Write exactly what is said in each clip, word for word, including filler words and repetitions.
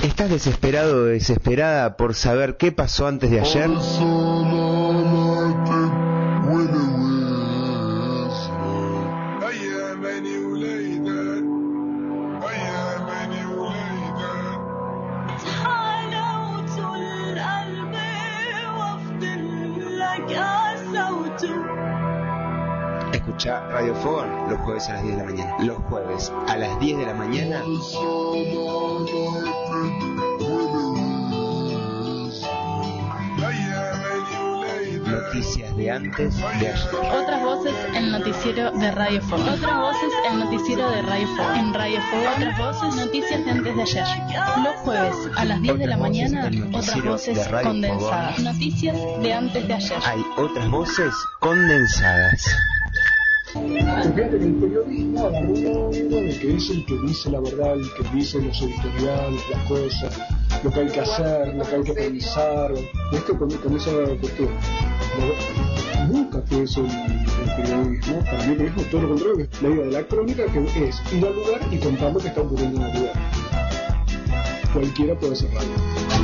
¿Estás desesperado o desesperada por saber qué pasó antes de ayer? Escucha Radio Fogón los jueves a las diez de la mañana. Los jueves a las diez de la mañana. Noticias de antes de ayer. Otras voces, el noticiero de Radio Fogón. Otras voces, el noticiero de Radio Fogón. En Radio Fogón, otras voces, noticias de antes de ayer. Los jueves a las diez de la mañana, otras voces condensadas. Noticias de antes de ayer. Hay otras voces condensadas. Fíjate que el periodismo agarró un hongo de que es el que dice la verdad, el que dice los editoriales, las cosas, lo que hay que hacer, lo que hay que pensar. Esto con, con esa cuestión. No, nunca fue eso el, el periodismo. Para mí el periodismo es todo lo contrario, la idea de la crónica, que es ir al lugar y contar lo que está ocurriendo en el lugar. Cualquiera puede ser radio.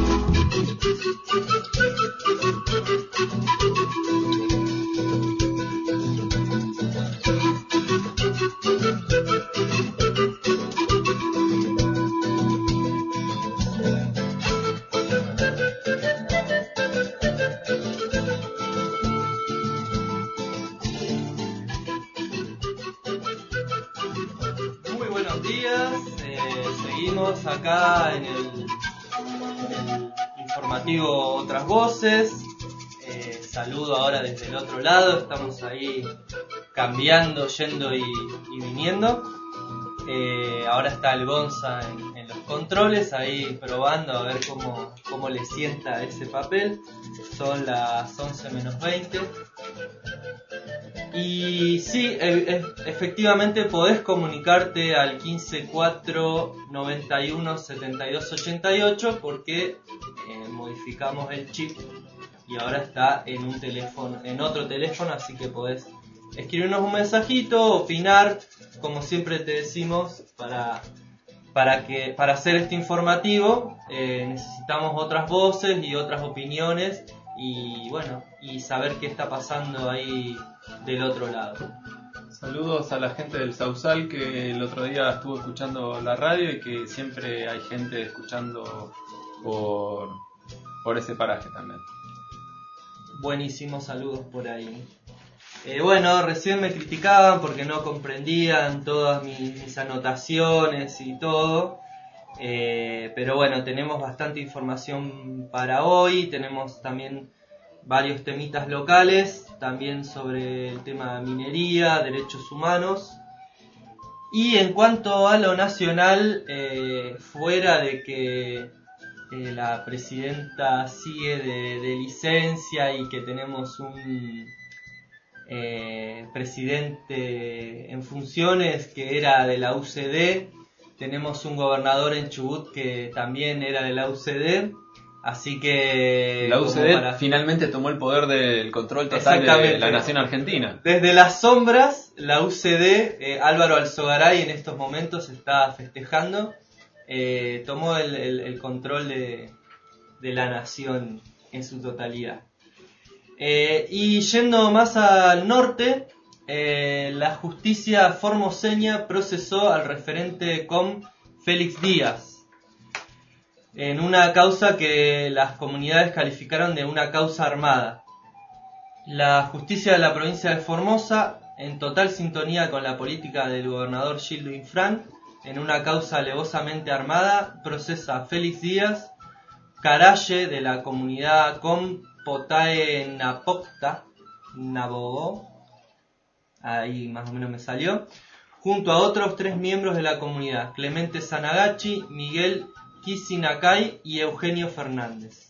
Acá en el, en el informativo Otras Voces. Eh, saludo ahora desde el otro lado. Estamos ahí cambiando, yendo y, y viniendo. Eh, ahora está el Gonza en, en los controles, ahí probando a ver cómo, cómo le sienta ese papel. Son las once menos veinte. Y sí, e- e- efectivamente podés comunicarte al quince cuatro noventa y uno setenta y dos ochenta y ocho porque eh, modificamos el chip y ahora está en un teléfono, en otro teléfono, así que podés escribirnos un mensajito, opinar, como siempre te decimos, para para que para hacer este informativo eh, necesitamos otras voces y otras opiniones y bueno, y saber qué está pasando ahí del otro lado. Saludos a la gente del Sausal que el otro día estuvo escuchando la radio y que siempre hay gente escuchando por, por ese paraje también. Buenísimos saludos por ahí. Eh, bueno, recién me criticaban porque no comprendían todas mis, mis anotaciones y todo. Eh, pero bueno, tenemos bastante información para hoy. Tenemos también varios temitas locales, también sobre el tema de minería, derechos humanos. Y en cuanto a lo nacional, eh, fuera de que eh, la presidenta sigue de, de licencia y que tenemos un eh, presidente en funciones que era de la U C D, tenemos un gobernador en Chubut que también era de la U C D. Así que la U C D para... finalmente tomó el poder del control total de la nación argentina. Desde las sombras, la U C D, eh, Álvaro Alzogaray en estos momentos está festejando, eh, tomó el, el, el control de, de la nación en su totalidad. Eh, y yendo más al norte, eh, la justicia formoseña procesó al referente C O M Félix Díaz en una causa que las comunidades calificaron de una causa armada. La justicia de la provincia de Formosa, en total sintonía con la política del gobernador Gildo Infran, en una causa alevosamente armada, procesa a Félix Díaz, Caraye de la comunidad Com Potae Napocta, Nabogó, ahí más o menos me salió, junto a otros tres miembros de la comunidad, Clemente Sanagachi, Miguel Kisinacay y Eugenio Fernández.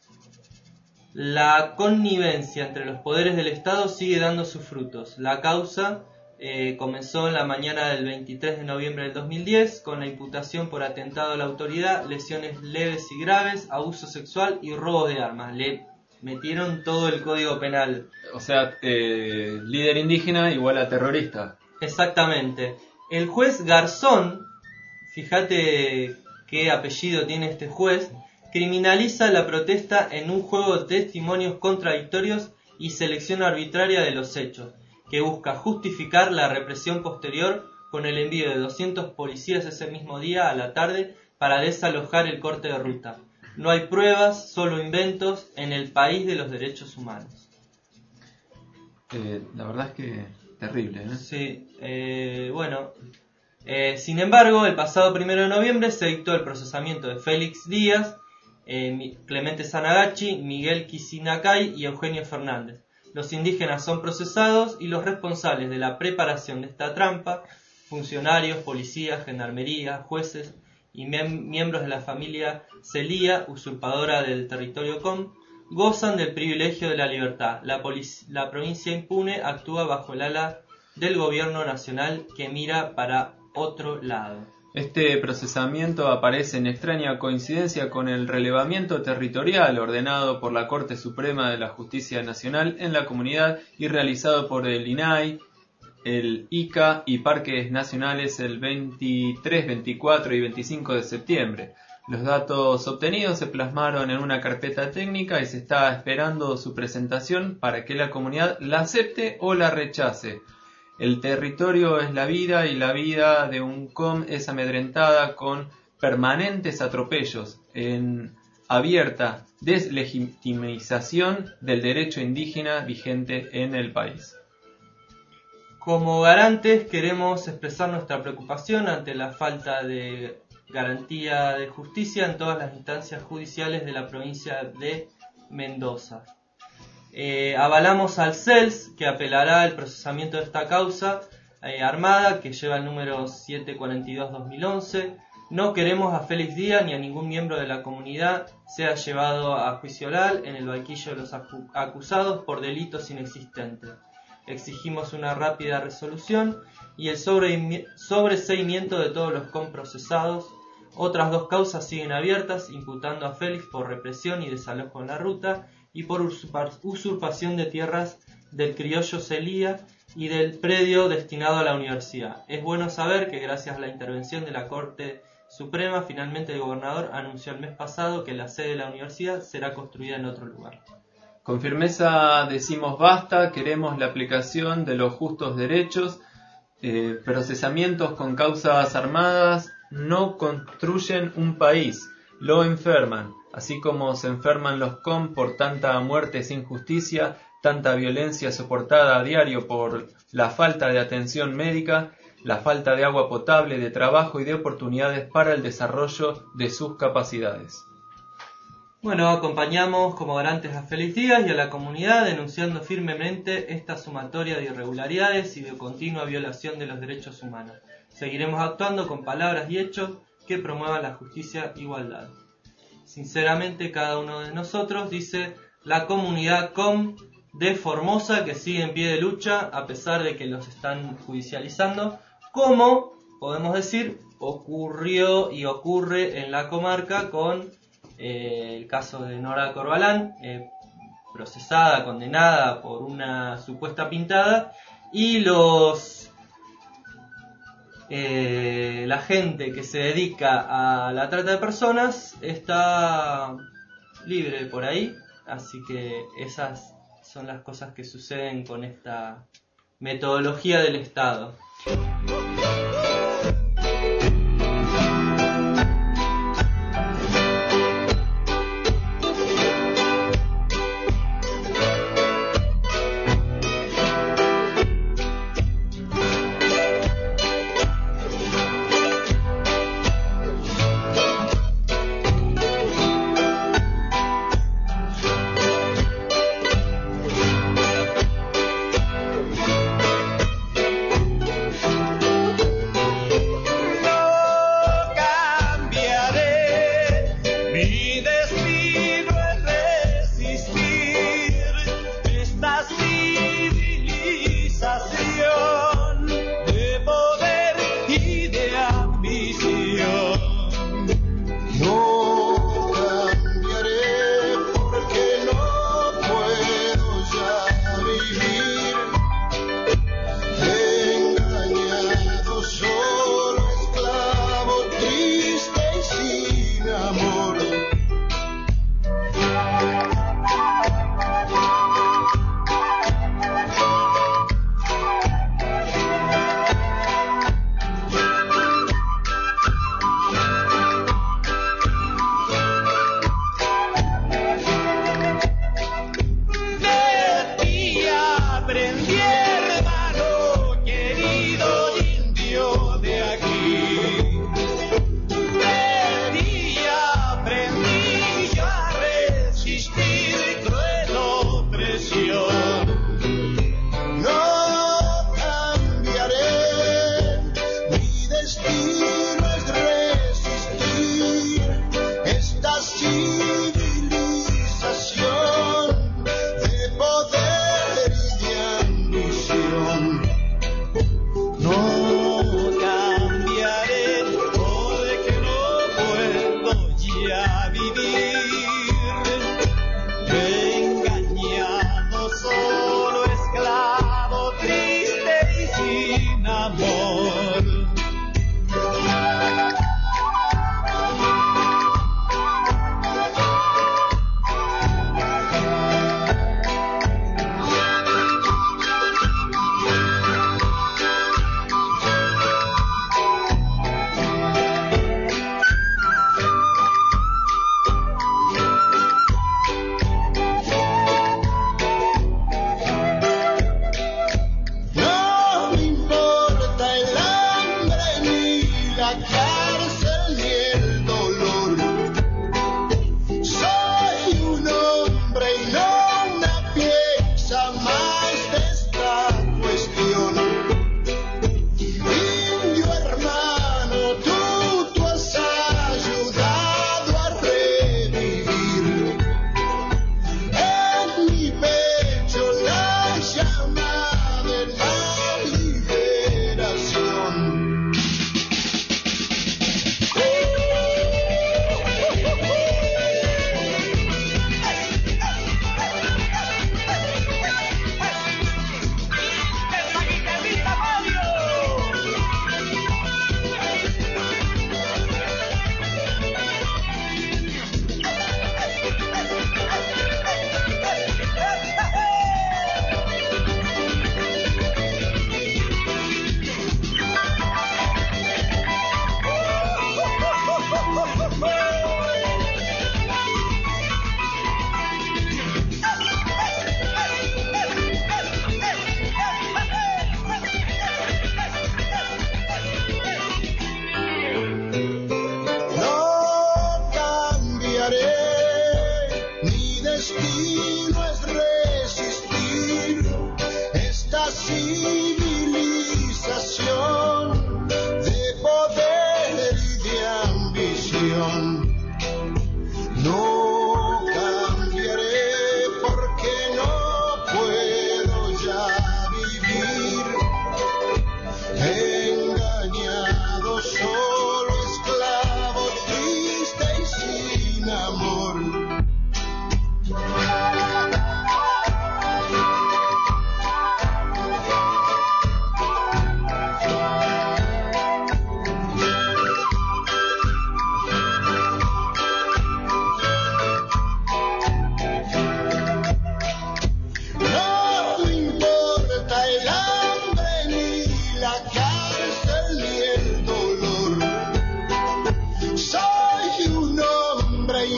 La connivencia entre los poderes del Estado sigue dando sus frutos. La causa eh, comenzó en la mañana del veintitrés de noviembre del dos mil diez con la imputación por atentado a la autoridad, lesiones leves y graves, abuso sexual y robo de armas. Le metieron todo el código penal. O sea, eh, líder indígena igual a terrorista. Exactamente. El juez Garzón, fíjate qué apellido tiene este juez, criminaliza la protesta en un juego de testimonios contradictorios y selección arbitraria de los hechos, que busca justificar la represión posterior con el envío de doscientos policías ese mismo día a la tarde para desalojar el corte de ruta. No hay pruebas, solo inventos en el país de los derechos humanos. Eh, la verdad es que terrible, ¿eh? Sí, eh, bueno. Eh, sin embargo, el pasado primero de noviembre se dictó el procesamiento de Félix Díaz, eh, Clemente Sanagachi, Miguel Kisinacay y Eugenio Fernández. Los indígenas son procesados y los responsables de la preparación de esta trampa, funcionarios, policías, gendarmería, jueces y mem- miembros de la familia Celía, usurpadora del territorio C O M, gozan del privilegio de la libertad. La, polic- la provincia impune actúa bajo el ala del gobierno nacional que mira para otro lado. Este procesamiento aparece en extraña coincidencia con el relevamiento territorial ordenado por la Corte Suprema de la Justicia Nacional en la comunidad y realizado por el I N A I, el I C A y Parques Nacionales el veintitrés, veinticuatro y veinticinco de septiembre. Los datos obtenidos se plasmaron en una carpeta técnica y se está esperando su presentación para que la comunidad la acepte o la rechace. El territorio es la vida y la vida de un C O M es amedrentada con permanentes atropellos en abierta deslegitimización del derecho indígena vigente en el país. Como garantes queremos expresar nuestra preocupación ante la falta de garantía de justicia en todas las instancias judiciales de la provincia de Mendoza. Eh, avalamos al C E L S, que apelará el procesamiento de esta causa eh, armada, que lleva el número setecientos cuarenta y dos guión dos mil once. No queremos a Félix Díaz ni a ningún miembro de la comunidad sea llevado a juicio oral en el banquillo de los acu- acusados por delitos inexistentes. Exigimos una rápida resolución y el sobre- sobreseimiento de todos los comprocesados. Otras dos causas siguen abiertas, imputando a Félix por represión y desalojo en la ruta y por usurpa- usurpación de tierras del criollo Celía y del predio destinado a la universidad. Es bueno saber que gracias a la intervención de la Corte Suprema, finalmente el gobernador anunció el mes pasado que la sede de la universidad será construida en otro lugar. Con firmeza decimos basta, queremos la aplicación de los justos derechos. Eh, procesamientos con causas armadas no construyen un país, lo enferman, así como se enferman los C O M por tanta muerte sin justicia, tanta violencia soportada a diario por la falta de atención médica, la falta de agua potable, de trabajo y de oportunidades para el desarrollo de sus capacidades. Bueno, acompañamos como garantes a Félix Díaz y a la comunidad denunciando firmemente esta sumatoria de irregularidades y de continua violación de los derechos humanos. Seguiremos actuando con palabras y hechos que promuevan la justicia e igualdad. Sinceramente, cada uno de nosotros, dice la comunidad C O M de Formosa, que sigue en pie de lucha a pesar de que los están judicializando, como podemos decir ocurrió y ocurre en la comarca con eh, el caso de Nora Corbalán, eh, procesada, condenada por una supuesta pintada, y los eh, la gente que se dedica a la trata de personas está libre por ahí, así que esas son las cosas que suceden con esta metodología del Estado.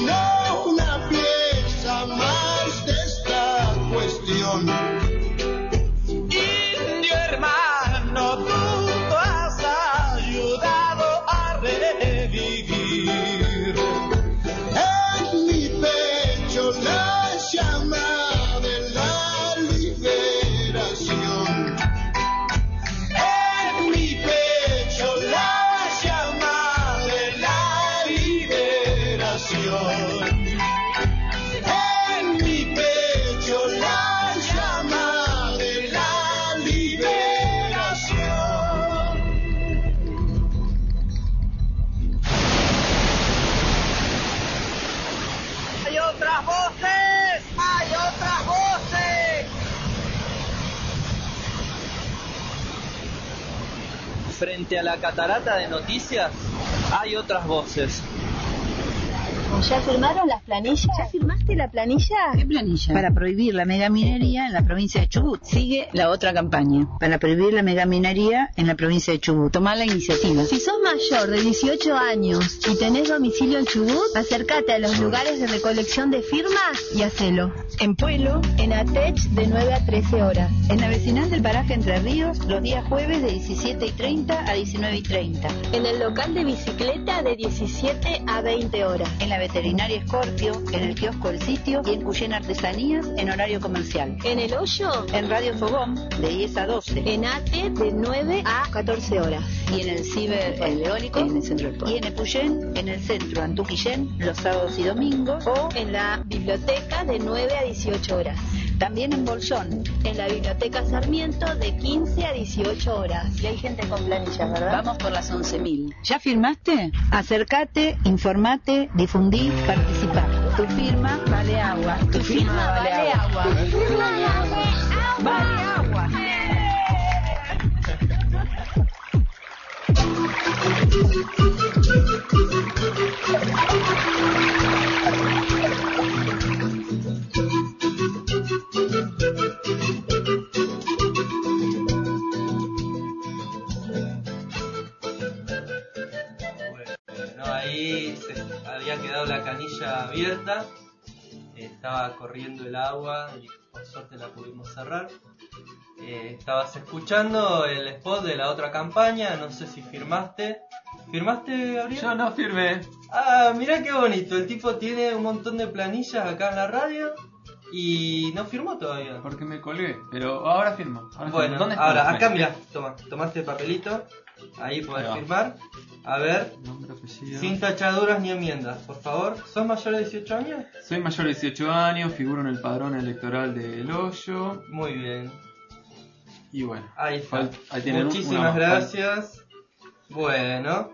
sino una pieza más de esta cuestión. Indio hermano, tú has ayudado a revivir en mi pecho la llama de la liberación. En mi pecho la llama de la liberación. En mi pecho la llama de la liberación. Hay otras voces, hay otras voces. Frente a la catarata de noticias, hay otras voces. ¿Ya firmaron las planillas? ¿Ya firmaste la planilla? ¿Qué planilla? Para prohibir la megaminería en la provincia de Chubut. Sigue la otra campaña. Para prohibir la megaminería en la provincia de Chubut. Tomá la iniciativa. Si sos mayor de dieciocho años y tenés domicilio en Chubut, acércate a los lugares de recolección de firmas y hacelo. En Pueblo, en Atech, de nueve a trece horas. En la vecinal del paraje Entre Ríos, los días jueves de diecisiete y treinta a diecinueve y treinta. En el local de bicicleta, de diecisiete a veinte horas. En la veterinaria Escorpio, en el kiosco El Sitio y en Cuyén Artesanías en horario comercial. En El Hoyo, en Radio Fogón, de diez a doce. En Ate, de nueve a catorce horas. Y en el Ciber El Eólico, en el centro del pueblo. Y en Epuyén, en el centro Antuquillén, los sábados y domingos. O en la biblioteca, de nueve a dieciocho horas. También en Bolsón, en la biblioteca Sarmiento, de quince a dieciocho horas. Y hay gente con planillas, ¿verdad? Vamos por las once mil. ¿Ya firmaste? Acércate, informate, difundí, participá. Tu firma vale agua. Tu, tu firma, firma vale, vale agua. agua. Tu firma vale agua. Vale agua. Bueno, ahí se había quedado la canilla abierta, estaba corriendo el agua y por suerte la pudimos cerrar. Eh, estabas escuchando el spot de la otra campaña, no sé si firmaste. ¿Firmaste, Gabriel? Yo no firmé. Ah, mirá qué bonito, el tipo tiene un montón de planillas acá en la radio y no firmó todavía. Porque me colgué, pero ahora firmo. Ahora bueno, firmo. ¿Dónde está? ahora acá mirá, toma, tomaste el papelito, ahí podés ahí firmar. A ver, nombre, apellido. Sin tachaduras ni enmiendas, por favor. ¿Sos mayor de dieciocho años? Soy mayor de dieciocho años, figuro en el padrón electoral de El Hoyo. Muy bien. Y bueno, ahí está. Ahí Muchísimas gracias. Bueno,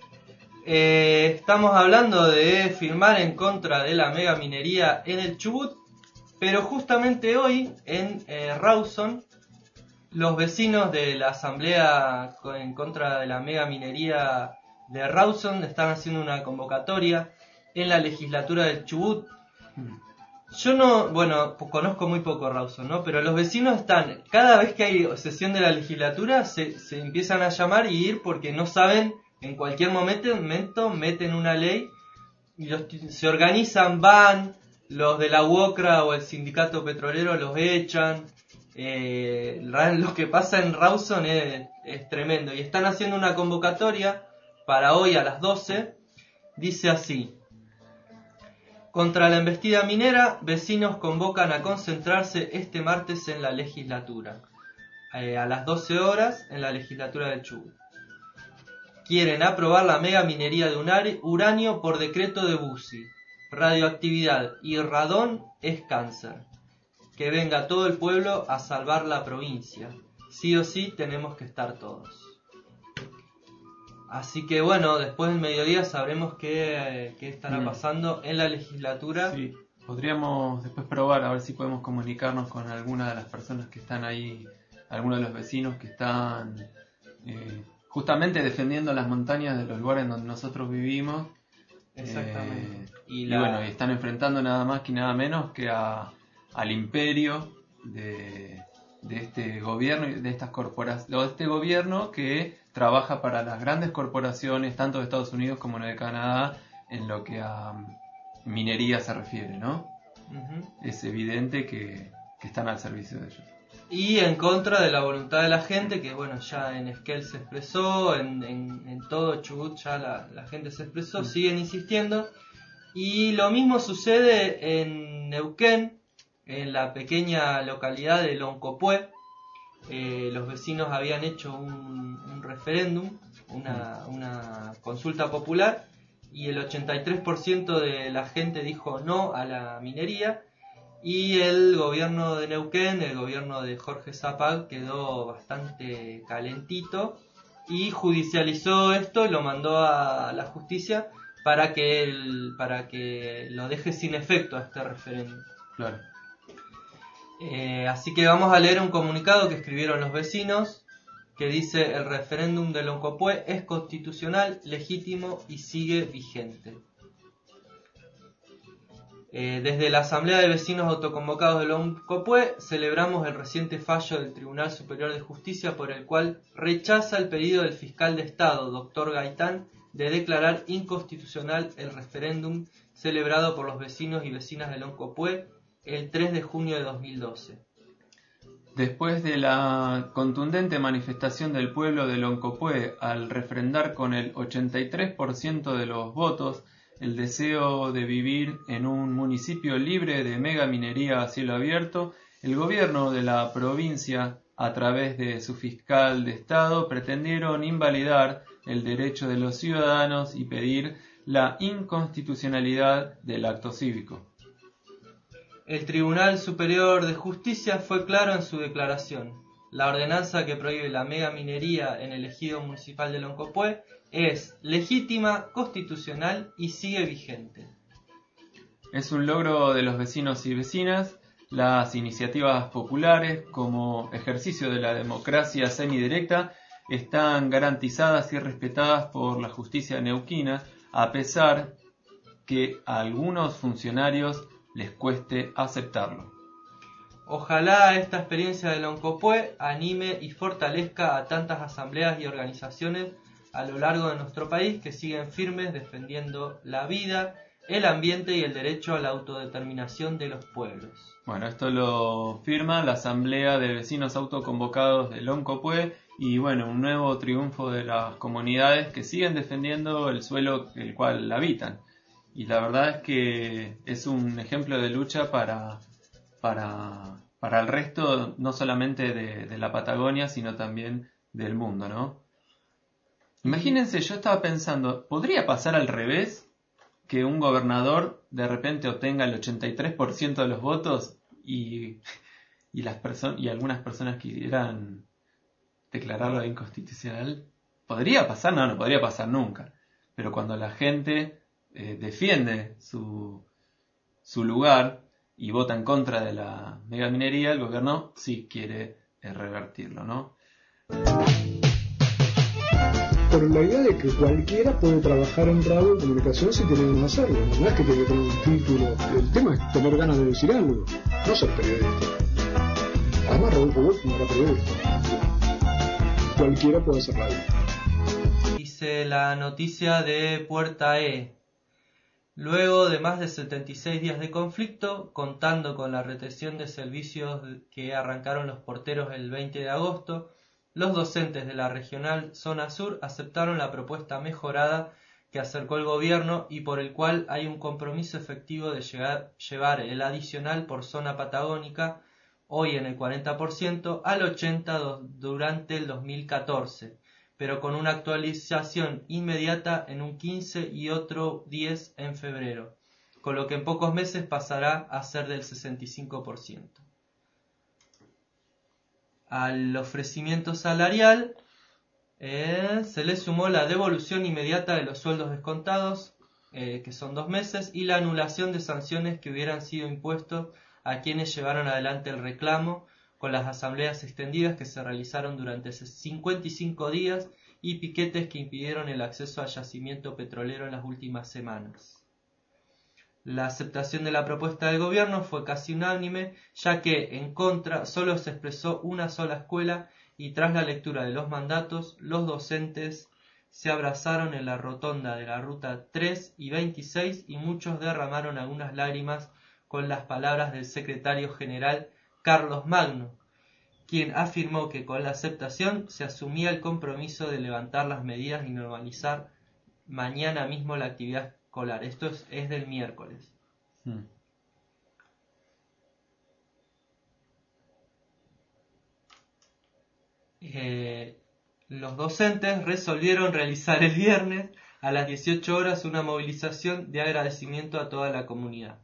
eh, estamos hablando de firmar en contra de la mega minería en el Chubut, pero justamente hoy en eh, Rawson, los vecinos de la asamblea en contra de la mega minería de Rawson están haciendo una convocatoria en la legislatura del Chubut. Yo no, bueno, conozco muy poco Rawson, ¿no? Pero los vecinos están, cada vez que hay sesión de la legislatura, se, se empiezan a llamar y ir porque no saben, en cualquier momento meten una ley y los, se organizan, van, los de la UOCRA o el sindicato petrolero los echan. Eh, lo que pasa en Rawson es, es tremendo y están haciendo una convocatoria para hoy a las doce. Dice así: contra la embestida minera, vecinos convocan a concentrarse este martes en la legislatura, eh, a las doce horas en la legislatura del Chubut. Quieren aprobar la mega minería de uranio por decreto de Bussi. Radioactividad y radón es cáncer. Que venga todo el pueblo a salvar la provincia. Sí o sí tenemos que estar todos. Así que bueno, después del mediodía sabremos qué, qué estará mm. pasando en la legislatura. Sí, podríamos después probar a ver si podemos comunicarnos con alguna de las personas que están ahí, algunos de los vecinos que están eh, justamente defendiendo las montañas de los lugares donde nosotros vivimos. Exactamente. Eh, y, la... y bueno, y están enfrentando nada más que nada menos que a, al imperio de, de este gobierno y de estas corporaciones, de este gobierno que trabaja para las grandes corporaciones, tanto de Estados Unidos como de Canadá, en lo que a minería se refiere, ¿no? Uh-huh. Es evidente que, que están al servicio de ellos. Y en contra de la voluntad de la gente, que bueno, ya en Esquel se expresó, en, en, en todo Chubut ya la, la gente se expresó, mm. siguen insistiendo. Y lo mismo sucede en Neuquén, en la pequeña localidad de Loncopué. Eh, los vecinos habían hecho un, un referéndum, una, una consulta popular, y el ochenta y tres por ciento de la gente dijo no a la minería. Y el gobierno de Neuquén, el gobierno de Jorge Zapag, quedó bastante calentito y judicializó esto y lo mandó a la justicia para que el, para que lo deje sin efecto a este referéndum. Claro. Eh, así que vamos a leer un comunicado que escribieron los vecinos que dice: el referéndum de Loncopué es constitucional, legítimo y sigue vigente. Eh, desde la Asamblea de Vecinos Autoconvocados de Loncopué celebramos el reciente fallo del Tribunal Superior de Justicia por el cual rechaza el pedido del fiscal de Estado, doctor Gaitán, de declarar inconstitucional el referéndum celebrado por los vecinos y vecinas de Loncopué el tres de junio de dos mil doce. Después de la contundente manifestación del pueblo de Loncopué al refrendar con el ochenta y tres por ciento de los votos el deseo de vivir en un municipio libre de megaminería a cielo abierto, el gobierno de la provincia, a través de su fiscal de Estado, pretendieron invalidar el derecho de los ciudadanos y pedir la inconstitucionalidad del acto cívico. El Tribunal Superior de Justicia fue claro en su declaración. La ordenanza que prohíbe la megaminería en el ejido municipal de Loncopué es legítima, constitucional y sigue vigente. Es un logro de los vecinos y vecinas. Las iniciativas populares, como ejercicio de la democracia semidirecta, están garantizadas y respetadas por la justicia neuquina, a pesar que a algunos funcionarios les cueste aceptarlo. Ojalá esta experiencia de Loncopué anime y fortalezca a tantas asambleas y organizaciones a lo largo de nuestro país que siguen firmes defendiendo la vida, el ambiente y el derecho a la autodeterminación de los pueblos. Bueno, esto lo firma la Asamblea de Vecinos Autoconvocados de Loncopué y bueno, un nuevo triunfo de las comunidades que siguen defendiendo el suelo el cual habitan. Y la verdad es que es un ejemplo de lucha para, para, para el resto, no solamente de, de la Patagonia, sino también del mundo, ¿no? Imagínense, yo estaba pensando, ¿podría pasar al revés? Que un gobernador de repente obtenga el ochenta y tres por ciento de los votos y, y, las perso- y algunas personas quisieran declararlo inconstitucional. ¿Podría pasar? No, no podría pasar nunca. Pero cuando la gente eh, defiende su, su lugar y vota en contra de la megaminería, el gobierno sí quiere eh, revertirlo, ¿no? Pero la idea de que cualquiera puede trabajar en radio y comunicación si tiene ganas de hacerlo, no es que tiene que tener un título. El tema es tener ganas de decir algo, no ser periodista. Además, Rodolfo Wolf no era periodista. Cualquiera puede hacer radio. Dice la noticia de Puerta E. Luego de más de setenta y seis días de conflicto, contando con la retención de servicios que arrancaron los porteros el veinte de agosto, los docentes de la Regional Zona Sur aceptaron la propuesta mejorada que acercó el gobierno y por el cual hay un compromiso efectivo de llegar, llevar el adicional por zona patagónica, hoy en el cuarenta por ciento, al ochenta por ciento durante el dos mil catorce, pero con una actualización inmediata en un quince y otro diez por ciento en febrero, con lo que en pocos meses pasará a ser del sesenta y cinco por ciento. Al ofrecimiento salarial eh, se le sumó la devolución inmediata de los sueldos descontados, eh, que son dos meses, y la anulación de sanciones que hubieran sido impuestos a quienes llevaron adelante el reclamo con las asambleas extendidas que se realizaron durante cincuenta y cinco días y piquetes que impidieron el acceso al yacimiento petrolero en las últimas semanas. La aceptación de la propuesta del gobierno fue casi unánime, ya que en contra solo se expresó una sola escuela y tras la lectura de los mandatos, los docentes se abrazaron en la rotonda de la ruta tres y veintiséis y muchos derramaron algunas lágrimas con las palabras del secretario general Carlos Magno, quien afirmó que con la aceptación se asumía el compromiso de levantar las medidas y normalizar mañana mismo la actividad escolar. Esto es, es del miércoles. Hmm. Eh, los docentes resolvieron realizar el viernes a las dieciocho horas una movilización de agradecimiento a toda la comunidad.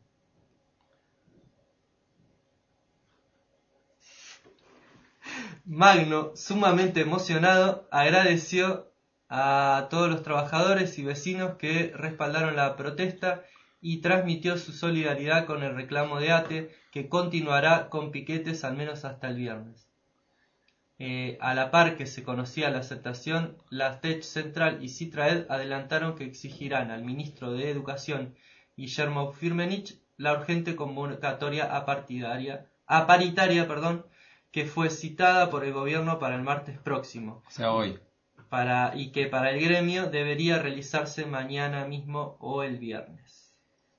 Magno, sumamente emocionado, agradeció a todos los trabajadores y vecinos que respaldaron la protesta y transmitió su solidaridad con el reclamo de ATE, que continuará con piquetes al menos hasta el viernes. Eh, a la par que se conocía la aceptación, la Tech Central y Citraed adelantaron que exigirán al ministro de Educación, Guillermo Firmenich, la urgente convocatoria a, partidaria, a paritaria perdón, que fue citada por el gobierno para el martes próximo. O sea, hoy. Para, y que para el gremio debería realizarse mañana mismo o el viernes.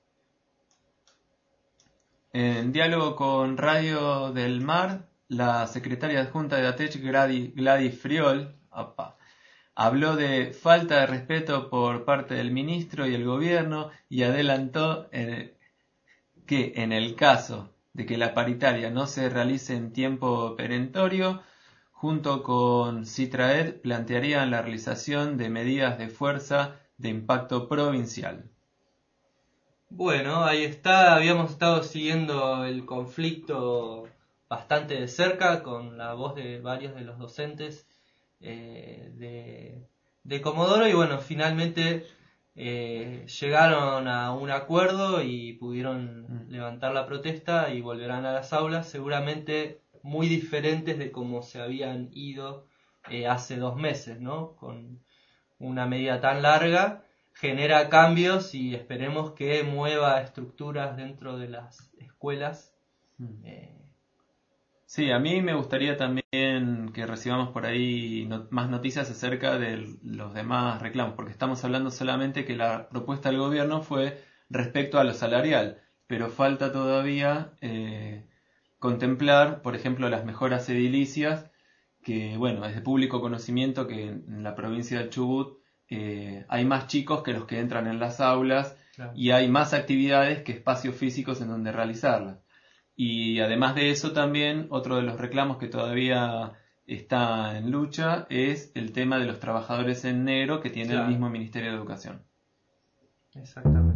En diálogo con Radio del Mar, la secretaria adjunta de ATECH, Gladys, Gladys Friol, opa, habló de falta de respeto por parte del ministro y el gobierno y adelantó eh, que en el caso de que la paritaria no se realice en tiempo perentorio, junto con Citraed plantearían la realización de medidas de fuerza de impacto provincial. Bueno, ahí está, habíamos estado siguiendo el conflicto bastante de cerca con la voz de varios de los docentes eh, de, de Comodoro y bueno, finalmente eh, llegaron a un acuerdo y pudieron mm. levantar la protesta y volverán a las aulas, seguramente muy diferentes de cómo se habían ido eh, hace dos meses, ¿no? Con una medida tan larga genera cambios y esperemos que mueva estructuras dentro de las escuelas. Mm. Eh, Sí, a mí me gustaría también que recibamos por ahí no, más noticias acerca de los demás reclamos, porque estamos hablando solamente que la propuesta del gobierno fue respecto a lo salarial, pero falta todavía eh, contemplar, por ejemplo, las mejoras edilicias, que bueno, es de público conocimiento que en la provincia del Chubut eh, hay más chicos que los que entran en las aulas, claro, y hay más actividades que espacios físicos en donde realizarlas. Y además de eso también, otro de los reclamos que todavía está en lucha es el tema de los trabajadores en negro que tiene claro. el mismo Ministerio de Educación. Exactamente.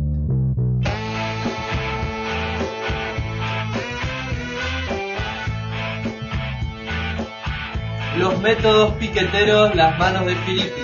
Los métodos piqueteros, las manos de Filippi.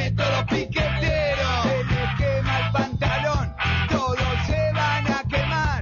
Quemar.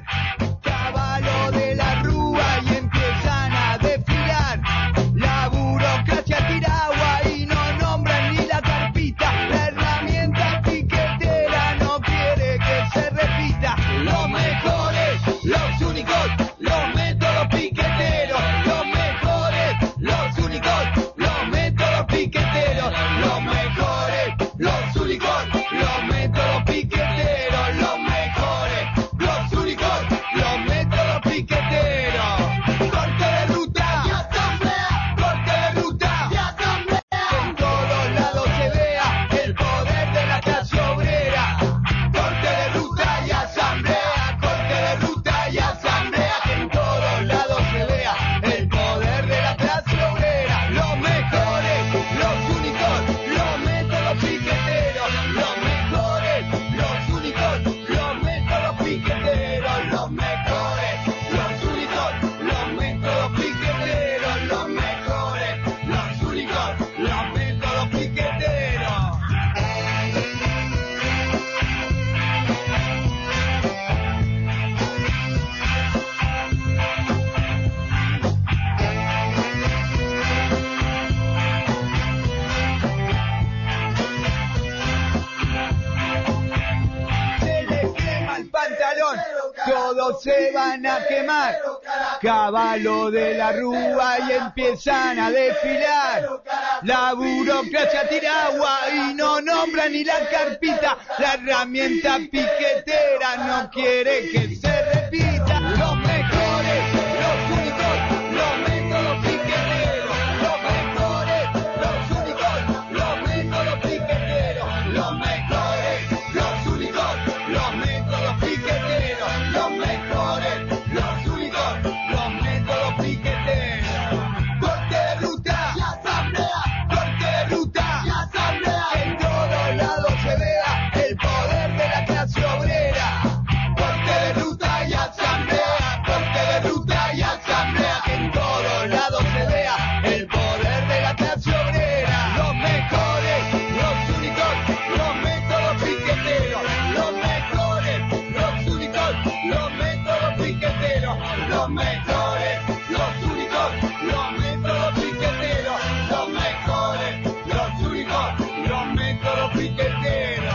se van a quemar. Caballo de la Rúa y empiezan a desfilar. La burocracia tira agua y no nombra ni la carpita. La herramienta piquetera no quiere que se repita. Los mejores, los únicos, los métodos piqueteros. Los mejores, los únicos, los métodos piqueteros. Los mejores, los únicos, los métodos piqueteros. Los mejores, los únicos, los métodos piqueteros. Corte de ruta y asamblea. Corte de ruta y asamblea. En todos lados se vea el poder de la clase obrera. Corte de ruta y asamblea. Corte de ruta y asamblea. En todos lados se vea el poder de la clase obrera. Los mejores, los únicos, los métodos piqueteros. Los mejores, los únicos, los métodos piqueteros. Los mejores, los únicos, los métodos piqueteros. Los mejores, los únicos, los métodos piqueteros.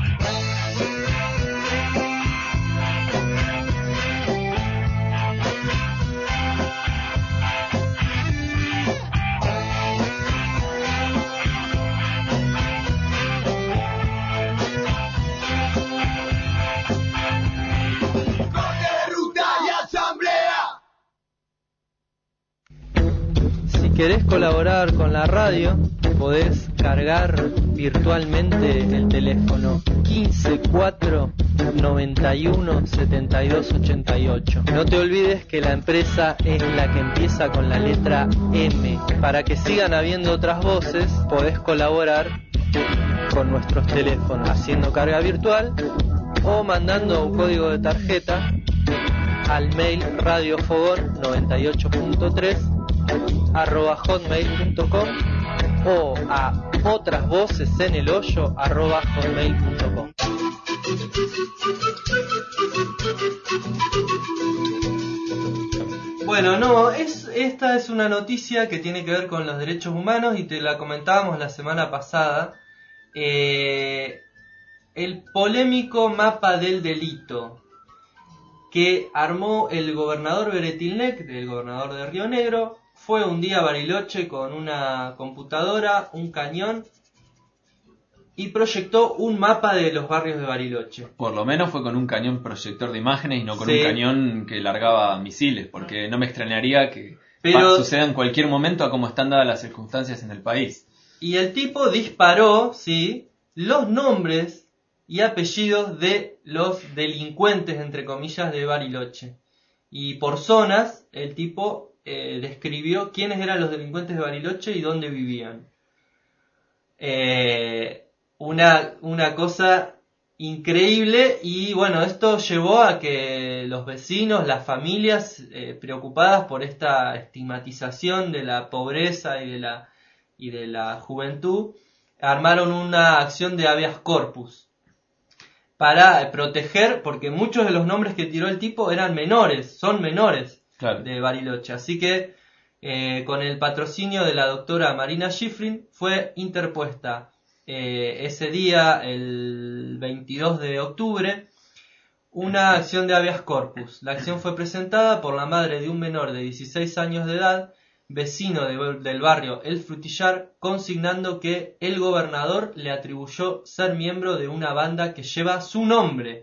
Corte de ruta y asamblea. Si querés colaborar con la radio, podés cargar virtualmente el teléfono quince cuatro noventa y uno setenta y dos ochenta y ocho. No te olvides que la empresa es la que empieza con la letra M. Para que sigan habiendo otras voces, podés colaborar con nuestros teléfonos haciendo carga virtual o mandando un código de tarjeta al mail radiofogón noventa y ocho punto tres arroba hotmail punto com o a otras voces en el hoyo arroba hotmail punto com. Bueno, no, es, esta es una noticia que tiene que ver con los derechos humanos y te la comentábamos la semana pasada. Eh, el polémico mapa del delito que armó el gobernador Beretilnec, el gobernador de Río Negro, fue un día a Bariloche con una computadora, un cañón y proyectó un mapa de los barrios de Bariloche. Por lo menos fue con un cañón proyector de imágenes y no con Sí. un cañón que largaba misiles, porque no me extrañaría que Pero- pa- suceda en cualquier momento a cómo están dadas las circunstancias en el país. Y el tipo disparó, sí, los nombres y apellidos de los delincuentes, entre comillas, de Bariloche. Y por zonas, el tipo eh, describió quiénes eran los delincuentes de Bariloche y dónde vivían. Eh, una, una cosa increíble, y bueno, esto llevó a que los vecinos, las familias eh, preocupadas por esta estigmatización de la pobreza y de la, y de la juventud, armaron una acción de habeas corpus para proteger, porque muchos de los nombres que tiró el tipo eran menores, son menores Claro. de Bariloche. Así que eh, con el patrocinio de la doctora Marina Schifrin fue interpuesta eh, ese día, el veintidós de octubre, una acción de habeas corpus. La acción fue presentada por la madre de un menor de dieciséis años de edad, vecino de, del barrio El Frutillar, consignando que el gobernador le atribuyó ser miembro de una banda que lleva su nombre.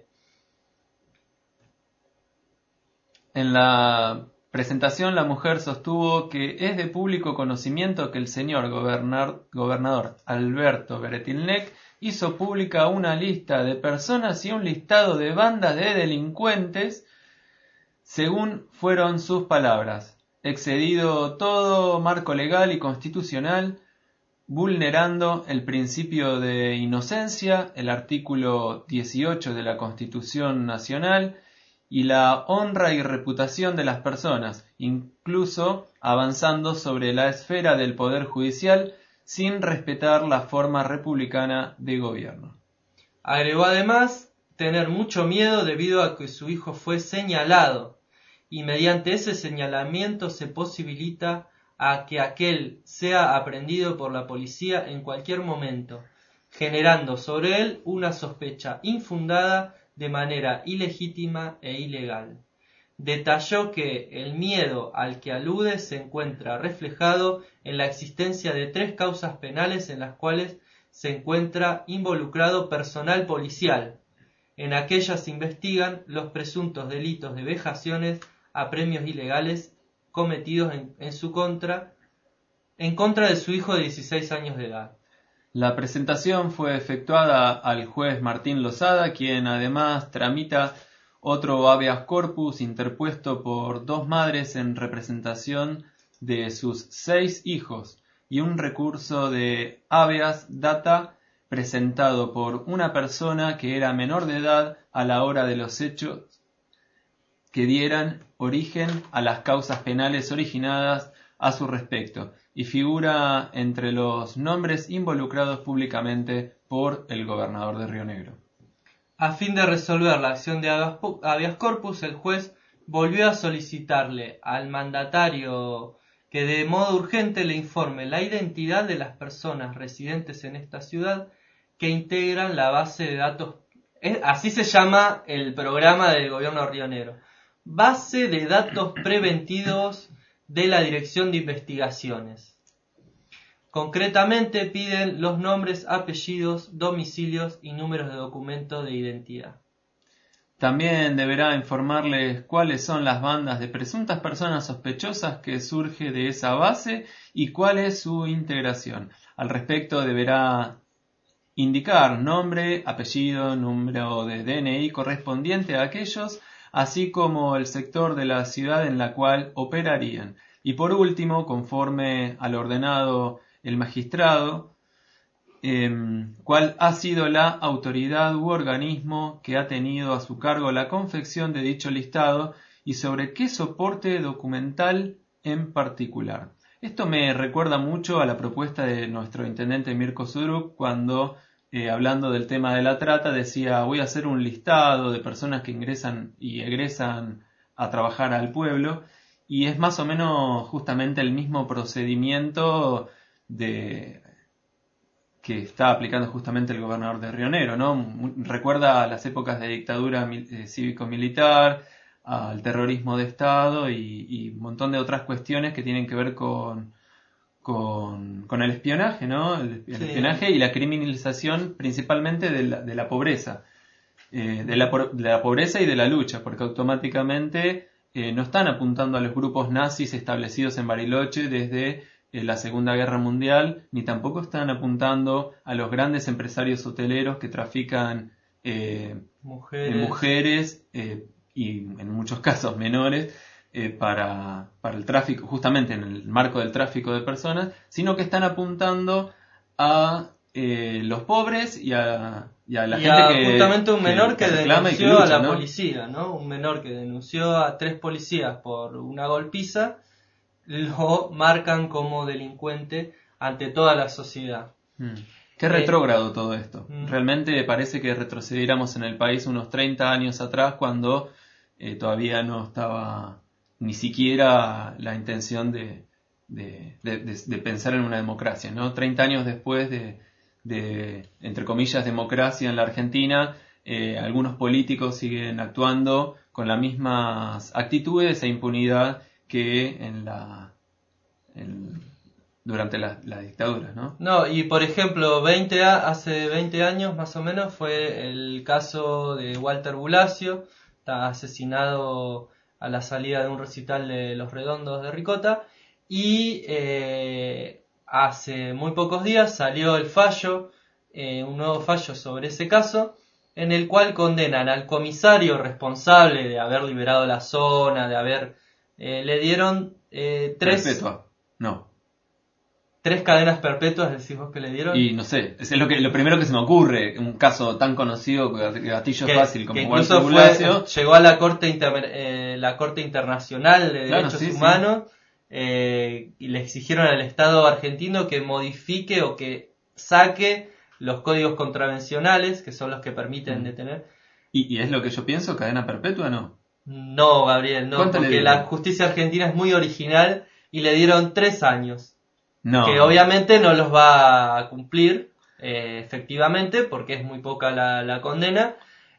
En la presentación, la mujer sostuvo que es de público conocimiento que el señor gobernar- gobernador Alberto Beretilnec hizo pública una lista de personas y un listado de bandas de delincuentes, según fueron sus palabras, excedido todo marco legal y constitucional, vulnerando el principio de inocencia, el artículo dieciocho de la Constitución Nacional, y la honra y reputación de las personas, incluso avanzando sobre la esfera del Poder Judicial sin respetar la forma republicana de gobierno. Agregó además tener mucho miedo debido a que su hijo fue señalado, y mediante ese señalamiento se posibilita a que aquel sea aprehendido por la policía en cualquier momento, generando sobre él una sospecha infundada de manera ilegítima e ilegal. detalló que el miedo al que alude se encuentra reflejado en la existencia de tres causas penales en las cuales se encuentra involucrado personal policial. En aquellas se investigan los presuntos delitos de vejaciones a premios ilegales cometidos en, en su contra, en contra de su hijo de dieciséis años de edad. La presentación fue efectuada al juez Martín Lozada, quien además tramita otro habeas corpus interpuesto por dos madres en representación de sus seis hijos y un recurso de habeas data presentado por una persona que era menor de edad a la hora de los hechos que dieran origen a las causas penales originadas a su respecto y figura entre los nombres involucrados públicamente por el gobernador de Río Negro. A fin de resolver la acción de habeas corpus, el juez volvió a solicitarle al mandatario que de modo urgente le informe la identidad de las personas residentes en esta ciudad que integran la base de datos. Así se llama el programa del gobierno de Río Negro. Base de datos preventivos de la Dirección de Investigaciones. Concretamente piden los nombres, apellidos, domicilios y números de documento de identidad. También deberá informarles cuáles son las bandas de presuntas personas sospechosas que surge de esa base y cuál es su integración. Al respecto deberá indicar nombre, apellido, número de D N I correspondiente a aquellos, así como el sector de la ciudad en la cual operarían. Y por último, conforme al ordenado el magistrado, eh, cuál ha sido la autoridad u organismo que ha tenido a su cargo la confección de dicho listado y sobre qué soporte documental en particular. Esto me recuerda mucho a la propuesta de nuestro intendente Mirko Sudrup cuando, eh, hablando del tema de la trata, decía voy a hacer un listado de personas que ingresan y egresan a trabajar al pueblo, y es más o menos justamente el mismo procedimiento de que está aplicando justamente el gobernador de Río Negro, ¿no? Recuerda a las épocas de dictadura eh, cívico-militar, al terrorismo de Estado y, y un montón de otras cuestiones que tienen que ver con, con, con el espionaje, ¿no? El, el sí. espionaje y la criminalización principalmente de la, de la pobreza, eh, de, la, de la pobreza y de la lucha, porque automáticamente eh, no están apuntando a los grupos nazis establecidos en Bariloche desde eh, la Segunda Guerra Mundial, ni tampoco están apuntando a los grandes empresarios hoteleros que trafican eh, mujeres, eh, mujeres eh, y en muchos casos menores eh, para, para el tráfico, justamente en el marco del tráfico de personas, sino que están apuntando a eh, los pobres y a, y a la y gente a que justamente un menor que, que denunció que lucha, a la ¿no? policía, ¿no? Un menor que denunció a tres policías por una golpiza, lo marcan como delincuente ante toda la sociedad. Hmm. Qué retrógrado todo esto. Mm. Realmente parece que retrocediéramos en el país unos treinta años atrás cuando eh, todavía no estaba ni siquiera la intención de, de, de, de, de pensar en una democracia, ¿no? treinta años después de, de entre comillas, democracia en la Argentina, eh, algunos políticos siguen actuando con las mismas actitudes e impunidad que en la... En, durante la, la dictadura, ¿no? No, y por ejemplo, veinte a, hace veinte años más o menos fue el caso de Walter Bulacio, está asesinado a la salida de un recital de Los Redondos de Ricota, y eh, hace muy pocos días salió el fallo, eh, un nuevo fallo sobre ese caso, en el cual condenan al comisario responsable de haber liberado la zona, de haber... Eh, le dieron eh, tres... Perpetua, no. Tres cadenas perpetuas, decís vos que le dieron. Y no sé, es lo que lo primero que se me ocurre, un caso tan conocido, gatillo que, fácil como Walter Bulacio. Llegó a la Corte inter, eh, la Corte Internacional de claro, Derechos sí, Humanos sí. Eh, y le exigieron al Estado argentino que modifique o que saque los códigos contravencionales, que son los que permiten mm. detener. ¿Y, ¿Y es lo que yo pienso? ¿Cadena perpetua no? No, Gabriel, no, porque la justicia argentina es muy original y le dieron tres años. No. Que obviamente no los va a cumplir eh, efectivamente porque es muy poca la, la condena,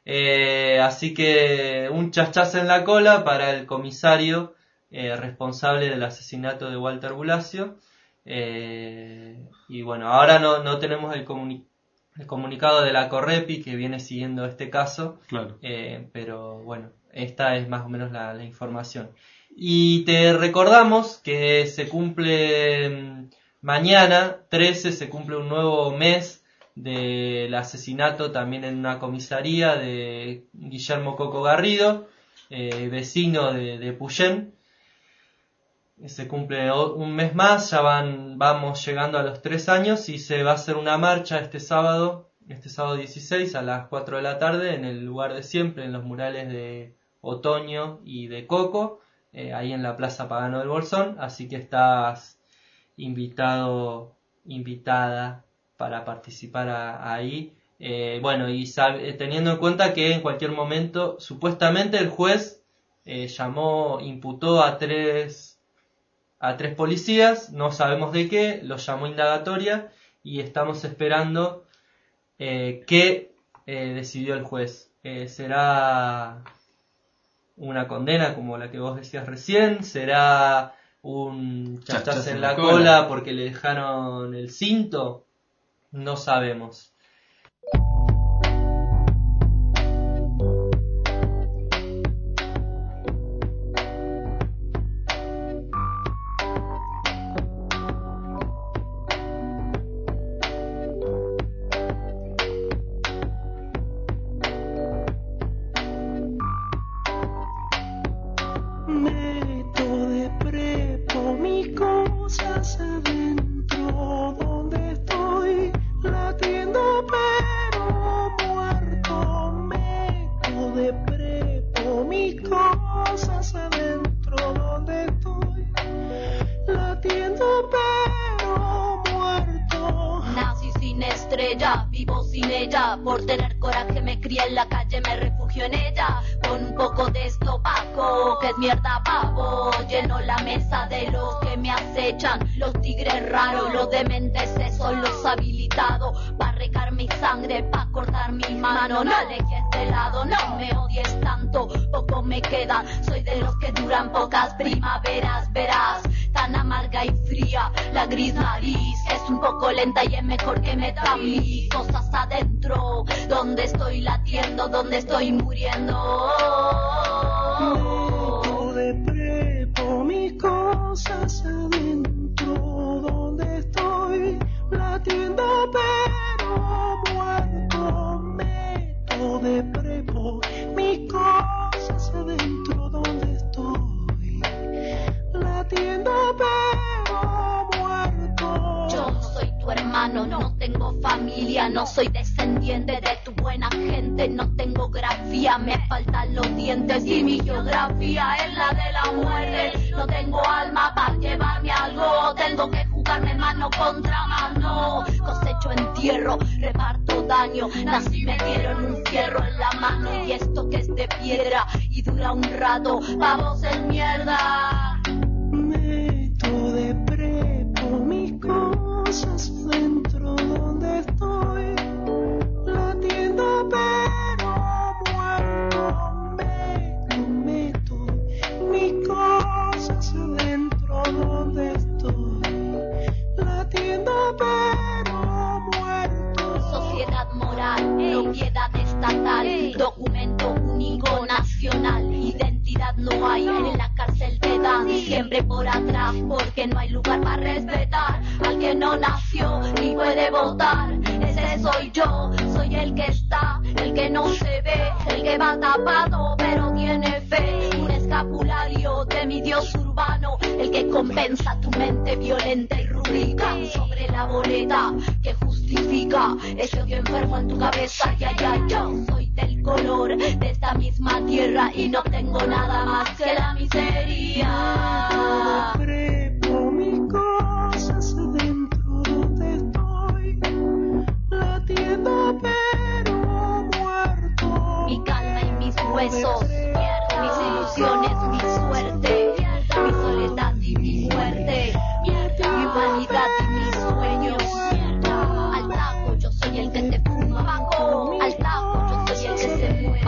Eh, así que un chachazo en la cola para el comisario eh, responsable del asesinato de Walter Bulacio. Eh, y bueno, ahora no, no tenemos el, comuni- el comunicado de la Correpi que viene siguiendo este caso, claro. eh, pero bueno, esta es más o menos la, la información. Y te recordamos que se cumple mañana, trece, se cumple un nuevo mes del asesinato también en una comisaría de Guillermo Coco Garrido, eh, vecino de, de Puyén. Se cumple un mes más, ya van, vamos llegando a los tres años y se va a hacer una marcha este sábado, este sábado dieciséis a las cuatro de la tarde en el lugar de siempre, en los murales de Otoño y de Coco, eh, ahí en la Plaza Pagano del Bolsón, así que estás invitado, invitada para participar a, ahí. Eh, bueno, y sabe, teniendo en cuenta que en cualquier momento, supuestamente el juez eh, llamó, imputó a tres a tres policías, no sabemos de qué, los llamó indagatoria y estamos esperando eh, qué eh, decidió el juez. Eh, ¿Será una condena como la que vos decías recién? ¿Será un chachazo en la cola. cola porque le dejaron el cinto? No sabemos. Donde estoy muriendo, meto de prepo mis cosas adentro, donde estoy latiendo pero muerto. Meto de prepo mis cosas adentro, donde estoy latiendo pero muerto. Yo no soy tu hermano, no tengo familia, no soy descendiente de tu buena gente, no tengo grafía, me faltan los dientes y mi geografía es la de la muerte. No tengo alma para llevarme algo, tengo que jugarme mano contra mano. Cosecho entierro, reparto daño, nací me dieron un fierro en la mano y esto que es de piedra y dura un rato, vamos en mierda. Meto de prepo mis cosas dentro donde estoy latiendo pero muerto. Meto, meto mis cosas adentro donde estoy latiendo pero muerto. Sociedad moral, propiedad estatal, documento único nacional, identidad no hay, en la cárcel te dan siempre por atrás porque no hay lugar para respetar al que no nació ni puede votar. Ese soy yo, soy el que está, el que no se ve, el que va tapado pero tiene fe, un escapulario de mi dios urbano, el que compensa tu mente violenta y rúbrica sobre la boleta que justifica ese odio enfermo en tu cabeza. Ya, ya, yo soy del color de esta misma tierra y no tengo nada más que la miseria. Prepo mis cosas adentro donde estoy latiendo pero muerto. Mi calma y mis huesos, mis ilusiones, mi suerte, mi soledad y mi muerte, mi humanidad y mis sueños. Al taco yo soy el que te fuma, al taco yo soy el que se muere.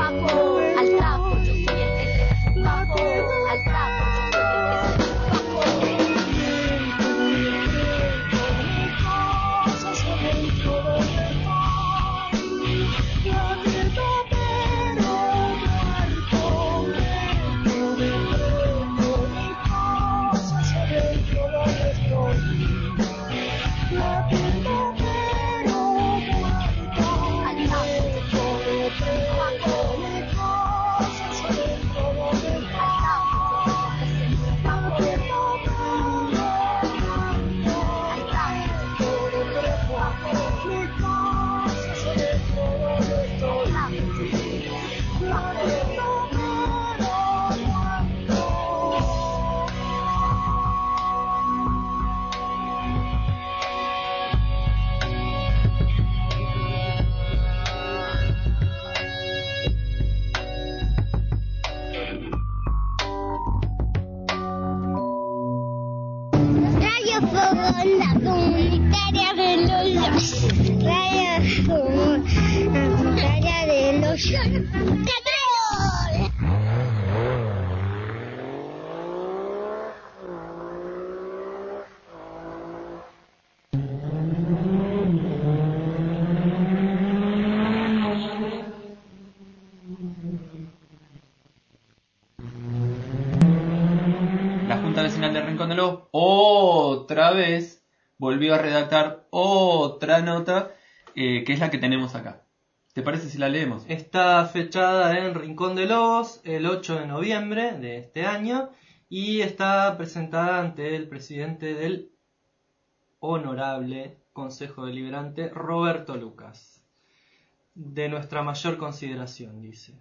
onda comunitaria del hoyo. Radio comunitaria del hoyo. ¡Catrol! Vecinal de Rincón de Lobos otra vez volvió a redactar otra nota eh, que es la que tenemos acá. ¿Te parece si la leemos? Está fechada en Rincón de Lobos el ocho de noviembre de este año y está presentada ante el presidente del Honorable Consejo Deliberante, Roberto Lucas. De nuestra mayor consideración, dice.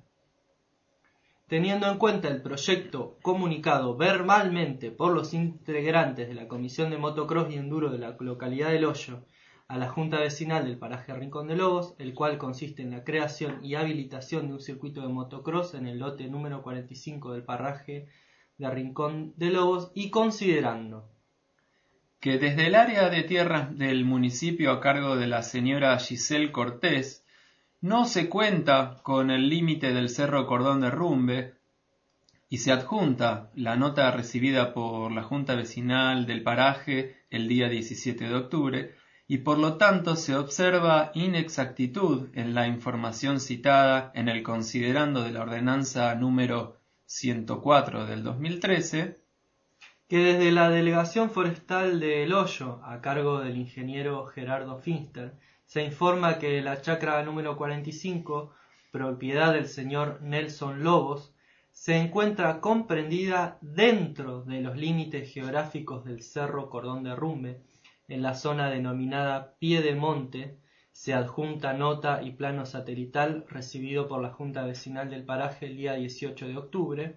Teniendo en cuenta el proyecto comunicado verbalmente por los integrantes de la Comisión de Motocross y Enduro de la localidad del Hoyo a la Junta Vecinal del paraje Rincón de Lobos, el cual consiste en la creación y habilitación de un circuito de motocross en el lote número cuarenta y cinco del paraje de Rincón de Lobos, y considerando que desde el área de tierras del municipio a cargo de la señora Giselle Cortés no se cuenta con el límite del Cerro Cordón de Rumbe y se adjunta la nota recibida por la Junta Vecinal del paraje el día diecisiete de octubre y por lo tanto se observa inexactitud en la información citada en el considerando de la ordenanza número ciento cuatro del dos mil trece, que desde la Delegación Forestal de El Hoyo, a cargo del ingeniero Gerardo Finster, se informa que la chacra número cuarenta y cinco, propiedad del señor Nelson Lobos, se encuentra comprendida dentro de los límites geográficos del Cerro Cordón de Rumbe, en la zona denominada Pie de Monte. Se adjunta nota y plano satelital recibido por la Junta Vecinal del paraje el día dieciocho de octubre.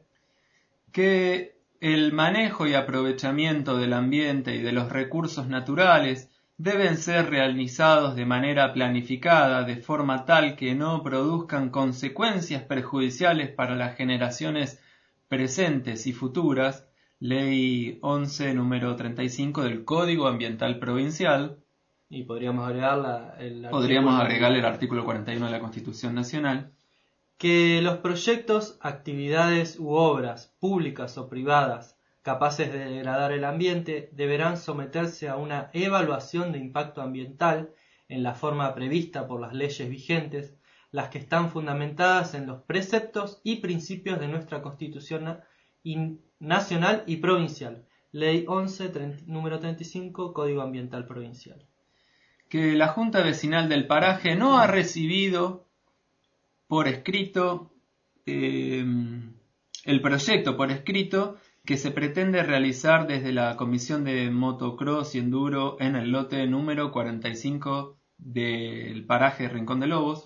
Que el manejo y aprovechamiento del ambiente y de los recursos naturales deben ser realizados de manera planificada, de forma tal que no produzcan consecuencias perjudiciales para las generaciones presentes y futuras. Ley once, número treinta y cinco del Código Ambiental Provincial. Y podríamos agregar la, el Podríamos agregar el artículo cuarenta y uno de la Constitución Nacional. Que los proyectos, actividades u obras, públicas o privadas, capaces de degradar el ambiente, deberán someterse a una evaluación de impacto ambiental en la forma prevista por las leyes vigentes, las que están fundamentadas en los preceptos y principios de nuestra Constitución nacional y provincial. Ley once, número treinta y cinco, Código Ambiental Provincial. Que la Junta Vecinal del paraje no ha recibido por escrito eh, el proyecto por escrito que se pretende realizar desde la Comisión de Motocross y Enduro en el lote número cuarenta y cinco del paraje Rincón de Lobos.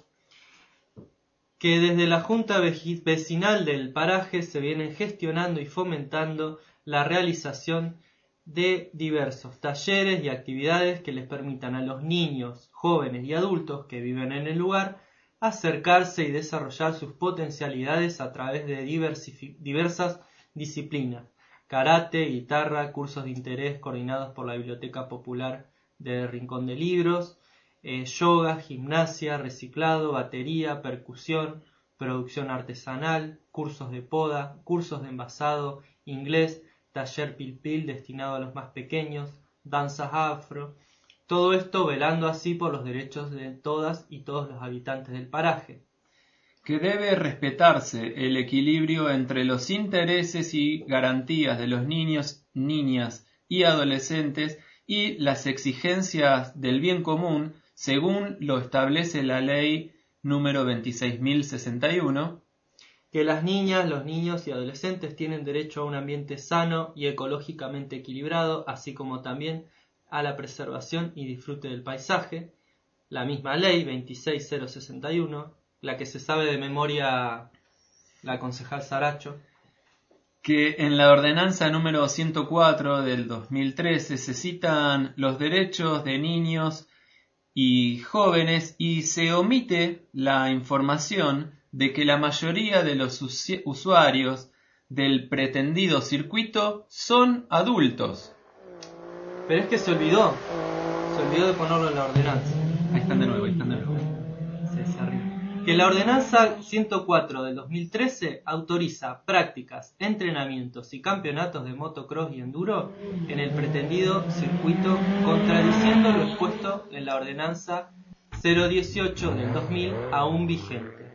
Que desde la Junta Vecinal del paraje se vienen gestionando y fomentando la realización de diversos talleres y actividades que les permitan a los niños, jóvenes y adultos que viven en el lugar acercarse y desarrollar sus potencialidades a través de diversas disciplinas: karate, guitarra, cursos de interés coordinados por la Biblioteca Popular de Rincón de Libros, eh, yoga, gimnasia, reciclado, batería, percusión, producción artesanal, cursos de poda, cursos de envasado, inglés, taller pil-pil destinado a los más pequeños, danzas afro. Todo esto velando así por los derechos de todas y todos los habitantes del paraje. Que debe respetarse el equilibrio entre los intereses y garantías de los niños, niñas y adolescentes y las exigencias del bien común según lo establece la ley número veintiséis mil sesenta y uno. Que las niñas, los niños y adolescentes tienen derecho a un ambiente sano y ecológicamente equilibrado, así como también a la preservación y disfrute del paisaje. La misma ley veintiséis mil sesenta y uno, la que se sabe de memoria la concejal Saracho. Que en la ordenanza número ciento cuatro del dos mil trece se citan los derechos de niños y jóvenes y se omite la información de que la mayoría de los usuarios del pretendido circuito son adultos. Pero es que se olvidó. Se olvidó de ponerlo en la ordenanza. Ahí están de nuevo, ahí están de nuevo. Sí, sí, arriba. Que la ordenanza ciento cuatro del dos mil trece autoriza prácticas, entrenamientos y campeonatos de motocross y enduro en el pretendido circuito, contradiciendo lo expuesto en la ordenanza cero dieciocho del dos mil aún vigente.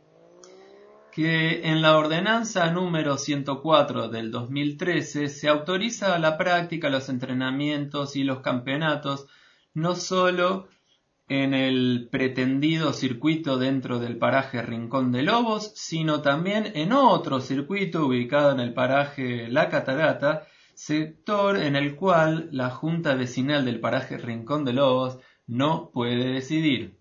Que en la ordenanza número ciento cuatro del dos mil trece se autoriza la práctica, los entrenamientos y los campeonatos no solo en el pretendido circuito dentro del paraje Rincón de Lobos, sino también en otro circuito ubicado en el paraje La Catarata, sector en el cual la Junta Vecinal del paraje Rincón de Lobos no puede decidir.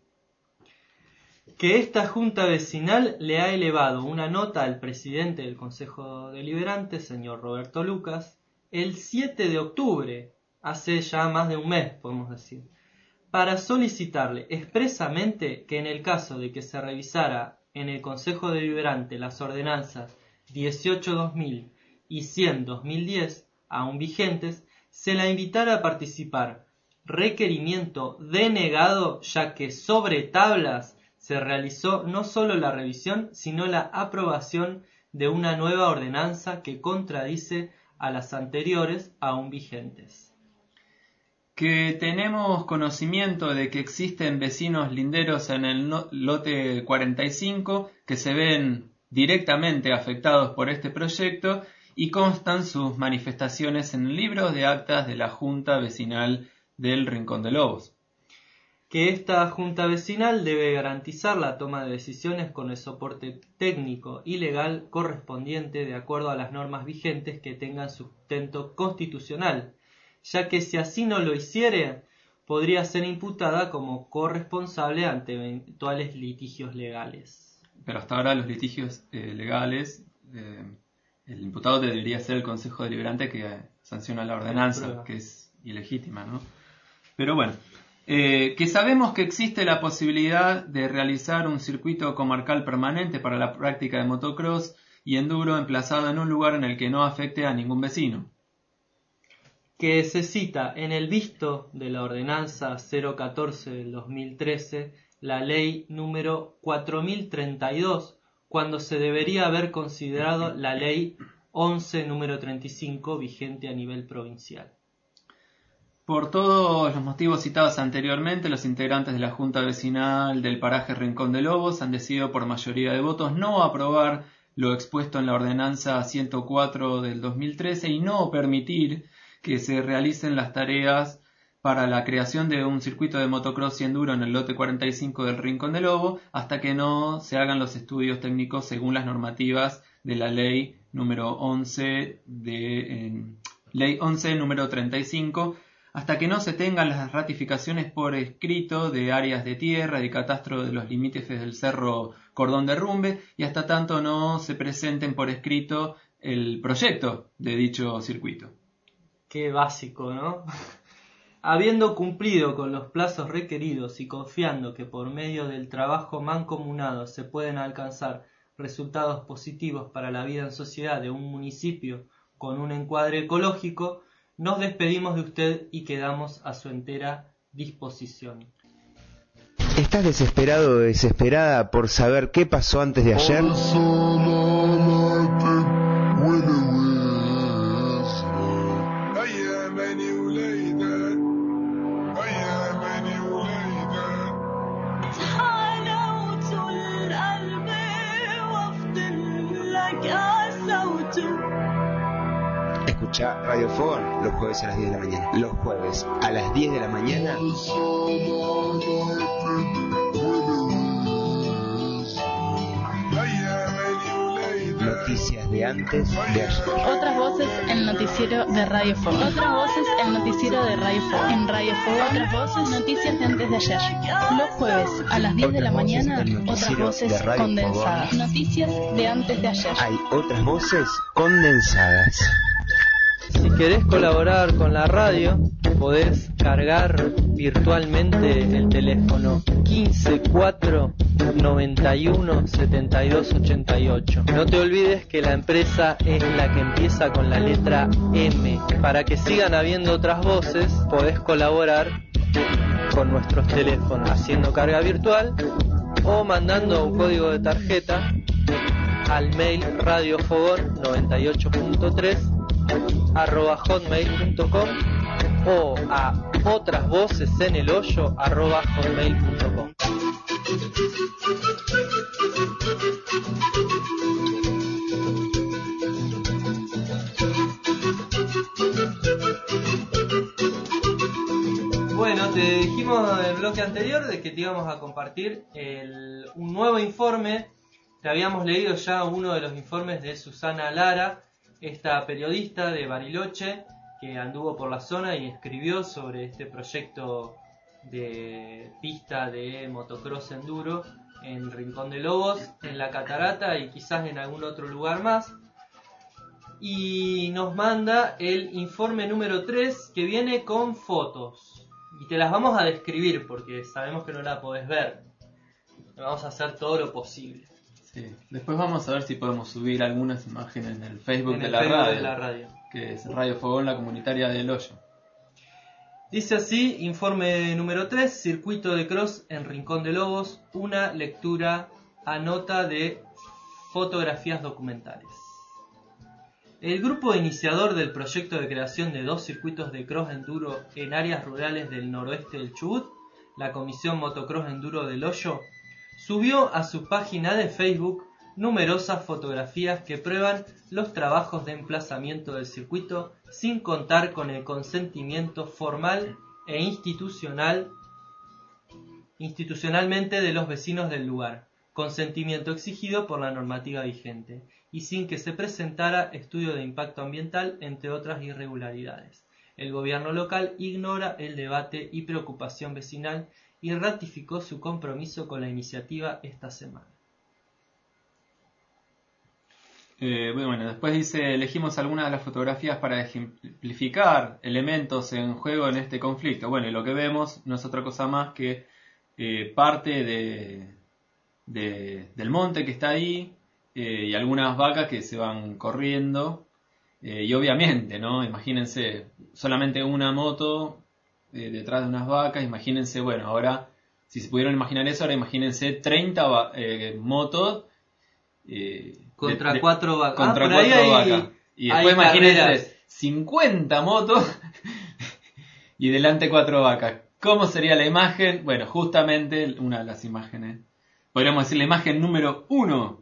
Que esta Junta Vecinal le ha elevado una nota al presidente del Consejo Deliberante, señor Roberto Lucas, el siete de octubre, hace ya más de un mes, podemos decir, para solicitarle expresamente que en el caso de que se revisara en el Consejo Deliberante las ordenanzas dieciocho dos mil y cien dos mil diez, aún vigentes, se la invitara a participar, requerimiento denegado ya que sobre tablas se realizó no solo la revisión, sino la aprobación de una nueva ordenanza que contradice a las anteriores aún vigentes. Que tenemos conocimiento de que existen vecinos linderos en el no- lote cuarenta y cinco que se ven directamente afectados por este proyecto y constan sus manifestaciones en libros de actas de la Junta Vecinal del Rincón de Lobos. Que esta Junta Vecinal debe garantizar la toma de decisiones con el soporte técnico y legal correspondiente de acuerdo a las normas vigentes que tengan sustento constitucional, ya que si así no lo hiciere, podría ser imputada como corresponsable ante eventuales litigios legales. Pero hasta ahora los litigios eh, legales, eh, el imputado debería ser el Consejo Deliberante que eh, sanciona la ordenanza, que es ilegítima, ¿no? Pero bueno, eh, que sabemos que existe la posibilidad de realizar un circuito comarcal permanente para la práctica de motocross y enduro emplazado en un lugar en el que no afecte a ningún vecino. Que se cita en el visto de la ordenanza cero catorce del dos mil trece la ley número cuatro mil treinta y dos, cuando se debería haber considerado la ley once número treinta y cinco vigente a nivel provincial. Por todos los motivos citados anteriormente, los integrantes de la Junta Vecinal del paraje Rincón de Lobos han decidido por mayoría de votos no aprobar lo expuesto en la ordenanza ciento cuatro del dos mil trece y no permitir que se realicen las tareas para la creación de un circuito de motocross y enduro en el lote cuarenta y cinco del Rincón de Lobo hasta que no se hagan los estudios técnicos según las normativas de la ley número once de eh, ley once número treinta y cinco, hasta que no se tengan las ratificaciones por escrito de áreas de tierra y catastro de los límites del Cerro Cordón de Rumbe y hasta tanto no se presenten por escrito el proyecto de dicho circuito. Qué básico, ¿no? Habiendo cumplido con los plazos requeridos y confiando que por medio del trabajo mancomunado se pueden alcanzar resultados positivos para la vida en sociedad de un municipio con un encuadre ecológico, nos despedimos de usted y quedamos a su entera disposición. ¿Estás desesperado o desesperada por saber qué pasó antes de ayer? Escucha Radio Fogón los jueves a las diez de la mañana. Los jueves a las diez de la mañana. Noticias de antes de ayer. Otras voces, el noticiero de Radio Fogón. Otras voces, el noticiero de Radio Fogón. En Radio Fogón, otras voces, noticias de antes de ayer. Los jueves a las diez de la mañana, otras voces condensadas. Noticias de antes de ayer. Hay otras voces condensadas. Si querés colaborar con la radio, podés cargar virtualmente el teléfono quince cuatro noventa y uno setenta y dos ochenta y ocho. No te olvides que la empresa es la que empieza con la letra M. Para que sigan habiendo otras voces, podés colaborar con nuestros teléfonos haciendo carga virtual o mandando un código de tarjeta al mail radiofogón noventa y ocho punto tres arroba hotmail punto com o a otras voces en el hoyo arroba hotmail punto com. Bueno, te dijimos en el bloque anterior de que te íbamos a compartir el, un nuevo informe. Te habíamos leído ya uno de los informes de Susana Lara, esta periodista de Bariloche que anduvo por la zona y escribió sobre este proyecto de pista de motocross enduro en Rincón de Lobos, en La Catarata y quizás en algún otro lugar más. Y nos manda el informe número tres, que viene con fotos. Y te las vamos a describir porque sabemos que no la podés ver. Vamos a hacer todo lo posible. Sí. Después vamos a ver si podemos subir algunas imágenes en el Facebook, en de, el la Facebook radio, de la radio, que es Radio Fogón, la comunitaria del Hoyo. Dice así, informe número tres, circuito de cross en Rincón de Lobos, una lectura a nota de fotografías documentales. El grupo iniciador del proyecto de creación de dos circuitos de cross enduro en áreas rurales del noroeste del Chubut, la Comisión Motocross Enduro del Hoyo, subió a su página de Facebook numerosas fotografías que prueban los trabajos de emplazamiento del circuito sin contar con el consentimiento formal e institucional institucionalmente de los vecinos del lugar, consentimiento exigido por la normativa vigente, y sin que se presentara estudio de impacto ambiental, entre otras irregularidades. El gobierno local ignora el debate y preocupación vecinal y ratificó su compromiso con la iniciativa esta semana. Eh, bueno, después dice, elegimos algunas de las fotografías para ejemplificar elementos en juego en este conflicto. Bueno, y lo que vemos no es otra cosa más que eh, parte de, de, del monte que está ahí eh, y algunas vacas que se van corriendo. Eh, y obviamente, ¿no? Imagínense, solamente una moto eh, detrás de unas vacas. Imagínense, bueno, ahora, si se pudieron imaginar eso, ahora imagínense treinta eh, motos. Eh, contra de, de, cuatro vacas. Contra ah, cuatro hay, vacas. Y después imagínense carreras. cincuenta motos y delante cuatro vacas. ¿Cómo sería la imagen? Bueno, justamente una de las imágenes. Podríamos decir la imagen número uno.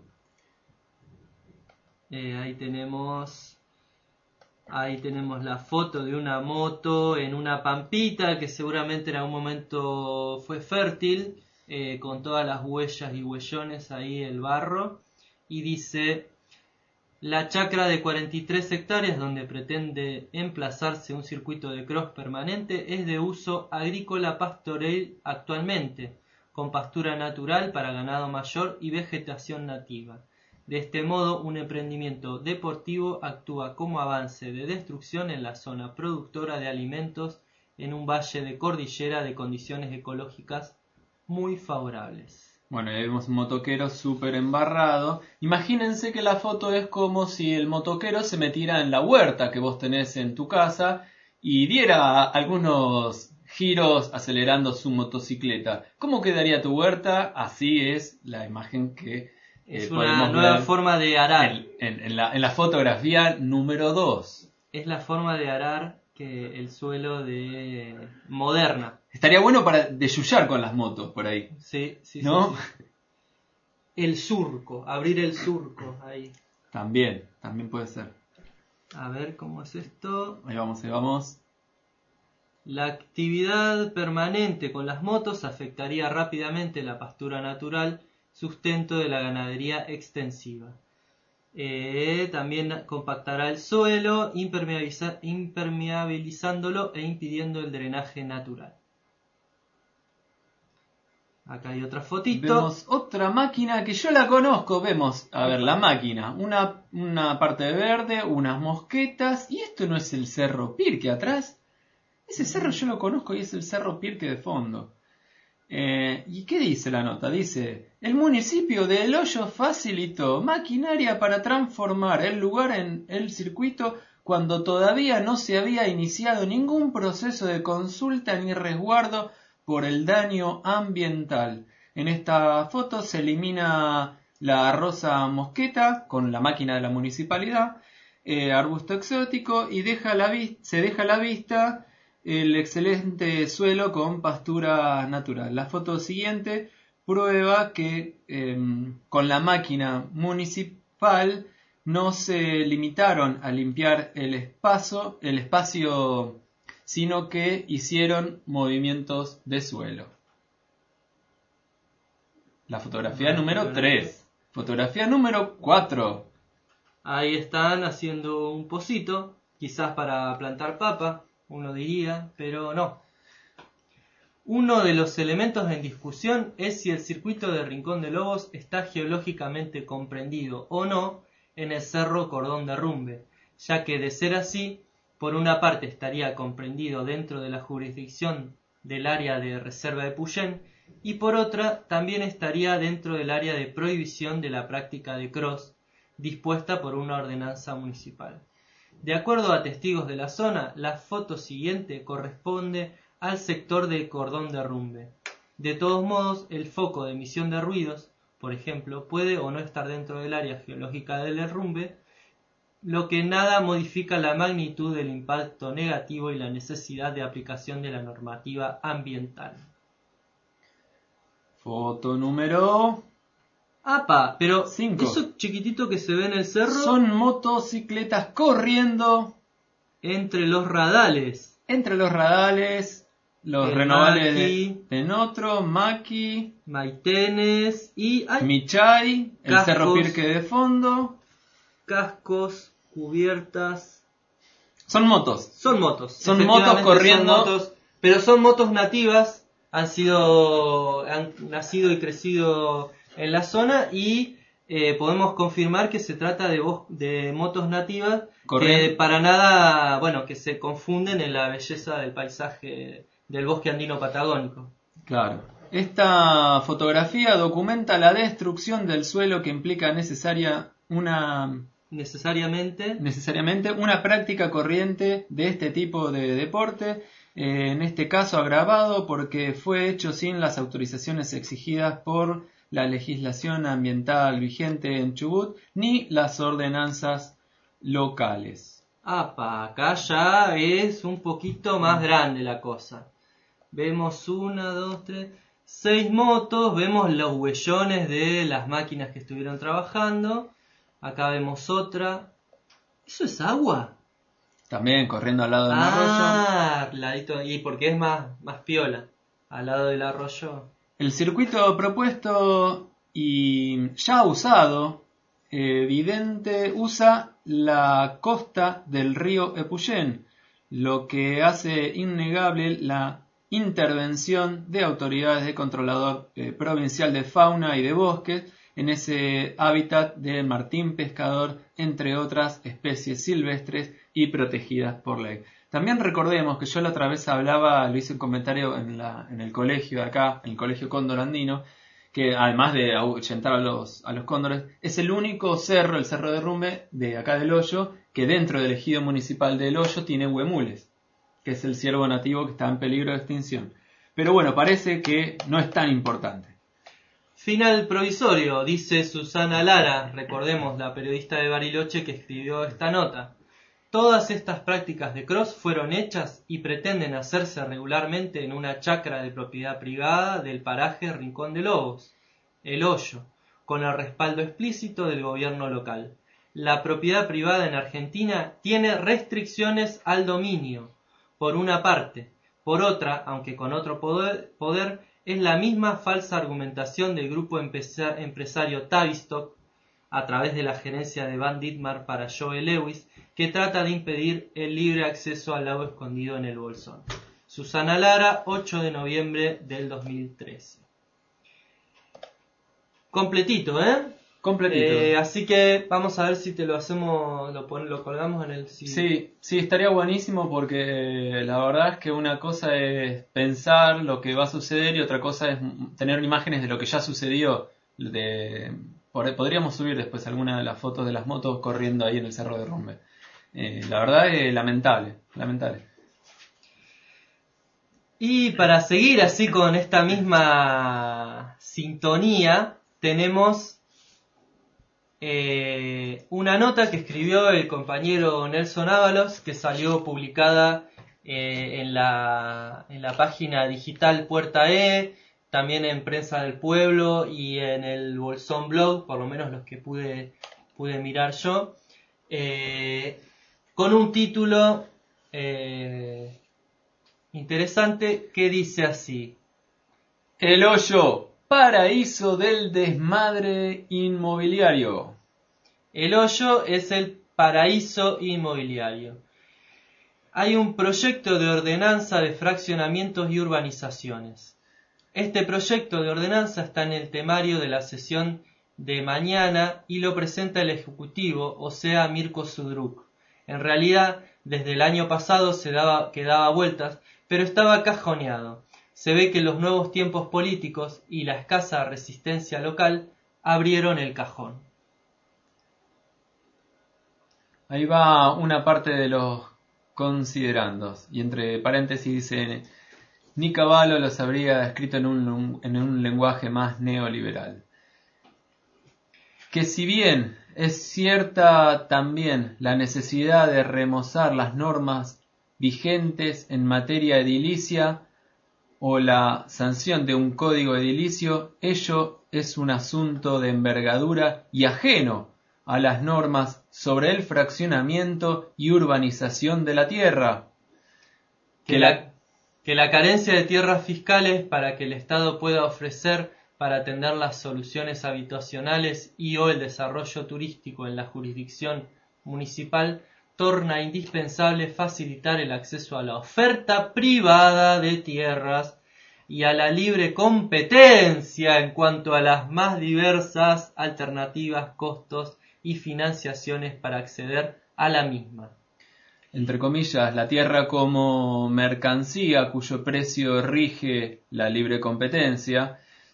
Eh, ahí tenemos... Ahí tenemos la foto de una moto en una pampita que seguramente en algún momento fue fértil, eh, con todas las huellas y huellones ahí, el barro. Y dice, la chacra de cuarenta y tres hectáreas donde pretende emplazarse un circuito de cross permanente es de uso agrícola pastoril actualmente, con pastura natural para ganado mayor y vegetación nativa. De este modo, un emprendimiento deportivo actúa como avance de destrucción en la zona productora de alimentos en un valle de cordillera de condiciones ecológicas muy favorables. Bueno, ahí vemos un motoquero súper embarrado. Imagínense que la foto es como si el motoquero se metiera en la huerta que vos tenés en tu casa y diera algunos giros acelerando su motocicleta. ¿Cómo quedaría tu huerta? Así es la imagen que es eh, una nueva forma de arar. En, en, en, la, en la fotografía número dos. Es la forma de arar que el suelo de moderna. Estaría bueno para desyullar con las motos por ahí. Sí, sí, ¿no? sí, sí. El surco, abrir el surco ahí. También, también puede ser. A ver cómo es esto. Ahí vamos, ahí vamos. La actividad permanente con las motos afectaría rápidamente la pastura natural, sustento de la ganadería extensiva. Eh, también compactará el suelo, impermeabiliza, impermeabilizándolo e impidiendo el drenaje natural. Acá hay otra fotito. Vemos otra máquina que yo la conozco. Vemos, a ver, la máquina. Una, una parte de verde, unas mosquetas. ¿Y esto no es el Cerro Pirque atrás? Ese cerro yo lo conozco y es el Cerro Pirque de Fondo. Eh, ¿Y qué dice la nota? Dice: el municipio de El Hoyo facilitó maquinaria para transformar el lugar en el circuito cuando todavía no se había iniciado ningún proceso de consulta ni resguardo por el daño ambiental. En esta foto se elimina la rosa mosqueta con la máquina de la municipalidad, eh, arbusto exótico, y deja la vi- se deja a la vista el excelente suelo con pastura natural. La foto siguiente prueba que eh, con la máquina municipal no se limitaron a limpiar el espacio, el espacio, sino que hicieron movimientos de suelo. La fotografía número tres. Fotografía número cuatro. Ahí están haciendo un pocito, quizás para plantar papa, uno diría, pero no. Uno de los elementos en discusión es si el circuito de Rincón de Lobos está geológicamente comprendido o no en el Cerro Cordón Derrumbe, ya que de ser así, por una parte estaría comprendido dentro de la jurisdicción del área de reserva de Puyén, y por otra también estaría dentro del área de prohibición de la práctica de cross, dispuesta por una ordenanza municipal. De acuerdo a testigos de la zona, la foto siguiente corresponde al sector del Cordón Derrumbe. De todos modos, el foco de emisión de ruidos, por ejemplo, puede o no estar dentro del área geológica del derrumbe, lo que nada modifica la magnitud del impacto negativo y la necesidad de aplicación de la normativa ambiental. Foto número... ¡Apa! Pero cinco. Eso chiquitito que se ve en el cerro... Son motocicletas corriendo... entre los radales. Entre los radales, los El renovables Maki, de Tenotro, Maki, Maitenes y... ¡ay! Michay, el Cascos. Cerro Pirque de Fondo. Cascos, cubiertas... Son motos. Son motos. Son Efectivamente motos corriendo. son motos, pero son motos nativas, han sido, han nacido y crecido en la zona y eh, podemos confirmar que se trata de, bos- de motos nativas Correcto. que para nada, bueno, que se confunden en la belleza del paisaje del bosque andino patagónico. Claro. Esta fotografía documenta la destrucción del suelo que implica necesaria una Necesariamente. necesariamente una práctica corriente de este tipo de deporte, eh, en este caso agravado porque fue hecho sin las autorizaciones exigidas por la legislación ambiental vigente en Chubut ni las ordenanzas locales. Apa, acá ya es un poquito más grande la cosa. Vemos una, dos, tres, seis motos, vemos los huellones de las máquinas que estuvieron trabajando. Acá vemos otra. ¿Eso es agua? También corriendo al lado del Ah, arroyo. ladito, y porque es más, más piola, al lado del arroyo. El circuito propuesto y ya usado, evidente, usa la costa del río Epuyén, lo que hace innegable la intervención de autoridades de controlador eh, provincial de fauna y de bosques en ese hábitat de martín pescador, entre otras especies silvestres y protegidas por ley. También recordemos que yo la otra vez hablaba, lo hice un comentario en, la, en el colegio de acá, en el colegio Cóndor Andino, que además de ahuyentar a los, a los cóndores, es el único cerro, el Cerro Derrumbe, de acá del Hoyo, que dentro del ejido municipal del Hoyo tiene huemules, que es el ciervo nativo que está en peligro de extinción. Pero bueno, parece que no es tan importante. Final provisorio, dice Susana Lara, recordemos la periodista de Bariloche que escribió esta nota. Todas estas prácticas de cross fueron hechas y pretenden hacerse regularmente en una chacra de propiedad privada del paraje Rincón de Lobos, El Hoyo, con el respaldo explícito del gobierno local. La propiedad privada en Argentina tiene restricciones al dominio, por una parte. Por otra, aunque con otro poder, poder es la misma falsa argumentación del grupo empresario Tavistock, a través de la gerencia de Van Dittmar para Joe Lewis, que trata de impedir el libre acceso al lago escondido en el Bolsón. Susana Lara, ocho de noviembre del dos mil trece. Completito, ¿eh? Completito. Eh, así que vamos a ver si te lo hacemos, lo, pon, lo colgamos en el... Si... Sí, sí, estaría buenísimo porque la verdad es que una cosa es pensar lo que va a suceder y otra cosa es tener imágenes de lo que ya sucedió. De, podríamos subir después alguna de las fotos de las motos corriendo ahí en el Cerro de Rombe. Eh, la verdad es lamentable, lamentable. Y para seguir así con esta misma sintonía, tenemos... Eh, una nota que escribió el compañero Nelson Ábalos, que salió publicada eh, en, la, en la página digital Puerta E, también en Prensa del Pueblo y en el Bolsón Blog, por lo menos los que pude, pude mirar yo, eh, con un título eh, interesante que dice así: El Hoyo, paraíso del desmadre inmobiliario. El Hoyo es el paraíso inmobiliario. Hay un proyecto de ordenanza de fraccionamientos y urbanizaciones. Este proyecto de ordenanza está en el temario de la sesión de mañana y lo presenta el Ejecutivo, o sea, Mirko Sudruk. En realidad, desde el año pasado se daba, que daba vueltas, pero estaba cajoneado. Se ve que los nuevos tiempos políticos y la escasa resistencia local abrieron el cajón. Ahí va una parte de los considerandos, y entre paréntesis dice: ni Cavallo los habría escrito en un, en un lenguaje más neoliberal. Que si bien es cierta también la necesidad de remozar las normas vigentes en materia edilicia, o la sanción de un código edilicio, ello es un asunto de envergadura y ajeno a las normas sobre el fraccionamiento y urbanización de la tierra. Que la, que la carencia de tierras fiscales para que el Estado pueda ofrecer para atender las soluciones habitacionales y o el desarrollo turístico en la jurisdicción municipal torna indispensable facilitar el acceso a la oferta privada de tierras y a la libre competencia en cuanto a las más diversas alternativas, costos y financiaciones para acceder a la misma. Entre comillas, la tierra como mercancía cuyo precio rige la libre competencia,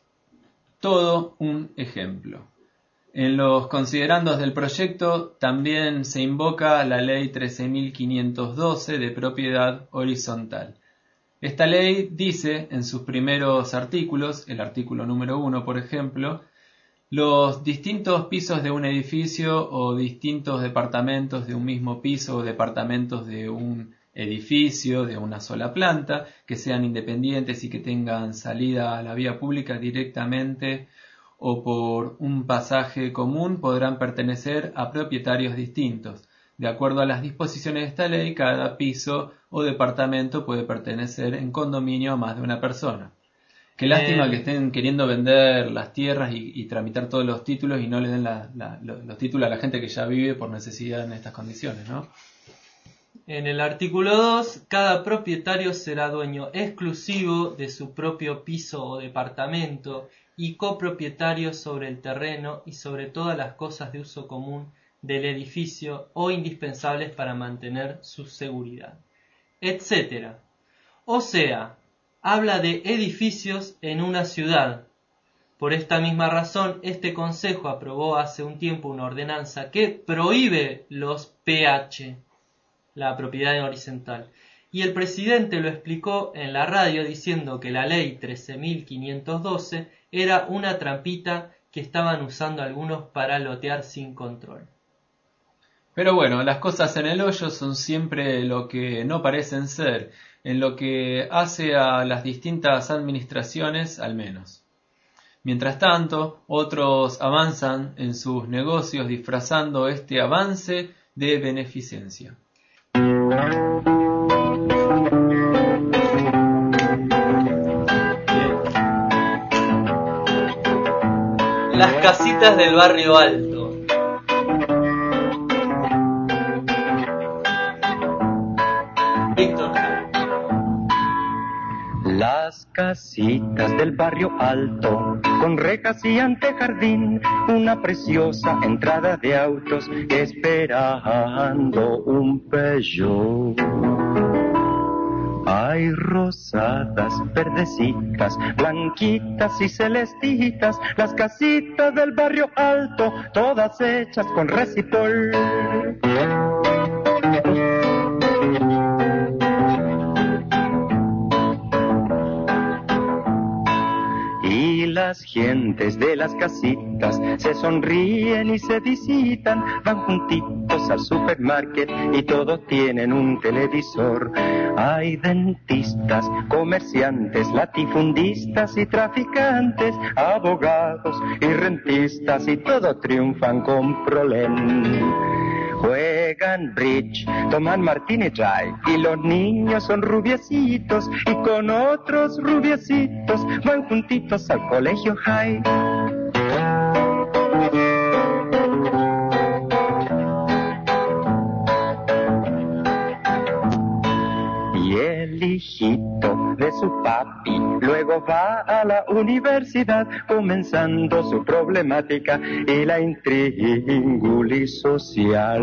todo un ejemplo. En los considerandos del proyecto también se invoca la Ley trece mil quinientos doce de propiedad horizontal. Esta ley dice en sus primeros artículos, el artículo número uno por ejemplo, los distintos pisos de un edificio o distintos departamentos de un mismo piso o departamentos de un edificio de una sola planta, que sean independientes y que tengan salida a la vía pública directamente o por un pasaje común, podrán pertenecer a propietarios distintos. De acuerdo a las disposiciones de esta ley, cada piso o departamento puede pertenecer en condominio a más de una persona. Qué lástima eh, que estén queriendo vender las tierras y, y tramitar todos los títulos y no le den la, la, los títulos a la gente que ya vive por necesidad en estas condiciones, ¿no? En el artículo dos, cada propietario será dueño exclusivo de su propio piso o departamento y copropietario sobre el terreno y sobre todas las cosas de uso común del edificio o indispensables para mantener su seguridad, etcétera. O sea, habla de edificios en una ciudad. Por esta misma razón, este Consejo aprobó hace un tiempo una ordenanza que prohíbe los P H, la propiedad horizontal. Y el presidente lo explicó en la radio diciendo que la ley trece mil quinientos doce era una trampita que estaban usando algunos para lotear sin control. Pero bueno, las cosas en el hoyo son siempre lo que no parecen ser, en lo que hace a las distintas administraciones al menos. Mientras tanto, otros avanzan en sus negocios disfrazando este avance de beneficencia. Las casitas del barrio alto. Las casitas del barrio alto, con rejas y antejardín, una preciosa entrada de autos esperando un Peugeot. Hay rosadas, verdecitas, blanquitas y celestitas, las casitas del barrio alto, todas hechas con resipol. Y las gentes de las casitas se sonríen y se visitan, van juntitos al supermarket y todos tienen un televisor. Hay dentistas, comerciantes, latifundistas y traficantes, abogados y rentistas y todos triunfan con Prolen. Juegan bridge, toman martini dry y los niños son rubiecitos y con otros rubiecitos van juntitos al colegio high. Y el hijito de su papi luego va a la universidad, comenzando su problemática y la intríngulis social.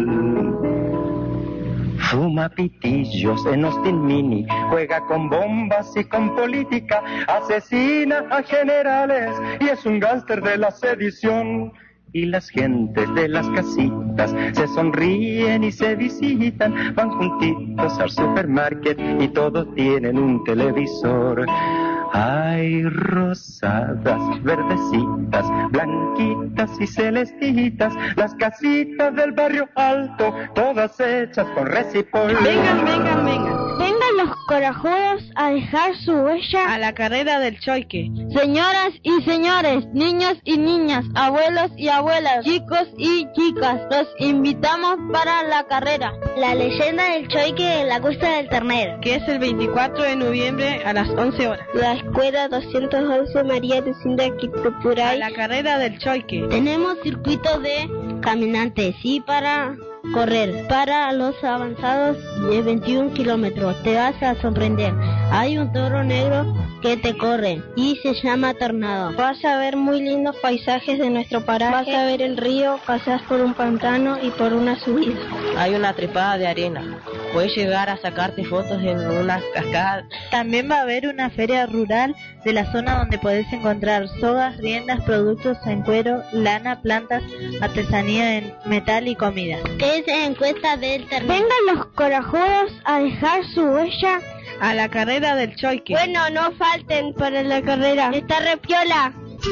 Fuma pitillos en Austin Mini, juega con bombas y con política, asesina a generales y es un gángster de la sedición. Y las gentes de las casitas se sonríen y se visitan, van juntitos al supermarket y todos tienen un televisor. Hay rosadas, verdecitas, blanquitas y celestitas, las casitas del barrio alto, todas hechas con resipol. Vengan, vengan, vengan. Vengan los corajudos a dejar su huella a la carrera del Choique. Señoras y señores, niños y niñas, abuelos y abuelas, chicos y chicas, los invitamos para la carrera. La leyenda del Choique en la Cuesta del Ternero, que es el veinticuatro de noviembre a las once horas. La escuela doscientos once María Lucinda Quitupuray. A la carrera del Choique. Tenemos circuitos de caminantes y para correr. Para los avanzados de veintiún kilómetros. Te vas a sorprender. Hay un toro negro que te corre y se llama Tornado. Vas a ver muy lindos paisajes de nuestro paraje. Vas a ver el río, pasás por un pantano y por una subida. Hay una trepada de arena. Puedes llegar a sacarte fotos en una cascada. También va a haber una feria rural de la zona donde podés encontrar sogas, riendas, productos en cuero, lana, plantas, artesanía en metal y comida. Es en Cuesta del Ternero. Vengan los corajudos a dejar su huella a la carrera del Choique. Bueno, no falten para la carrera. Está repiola.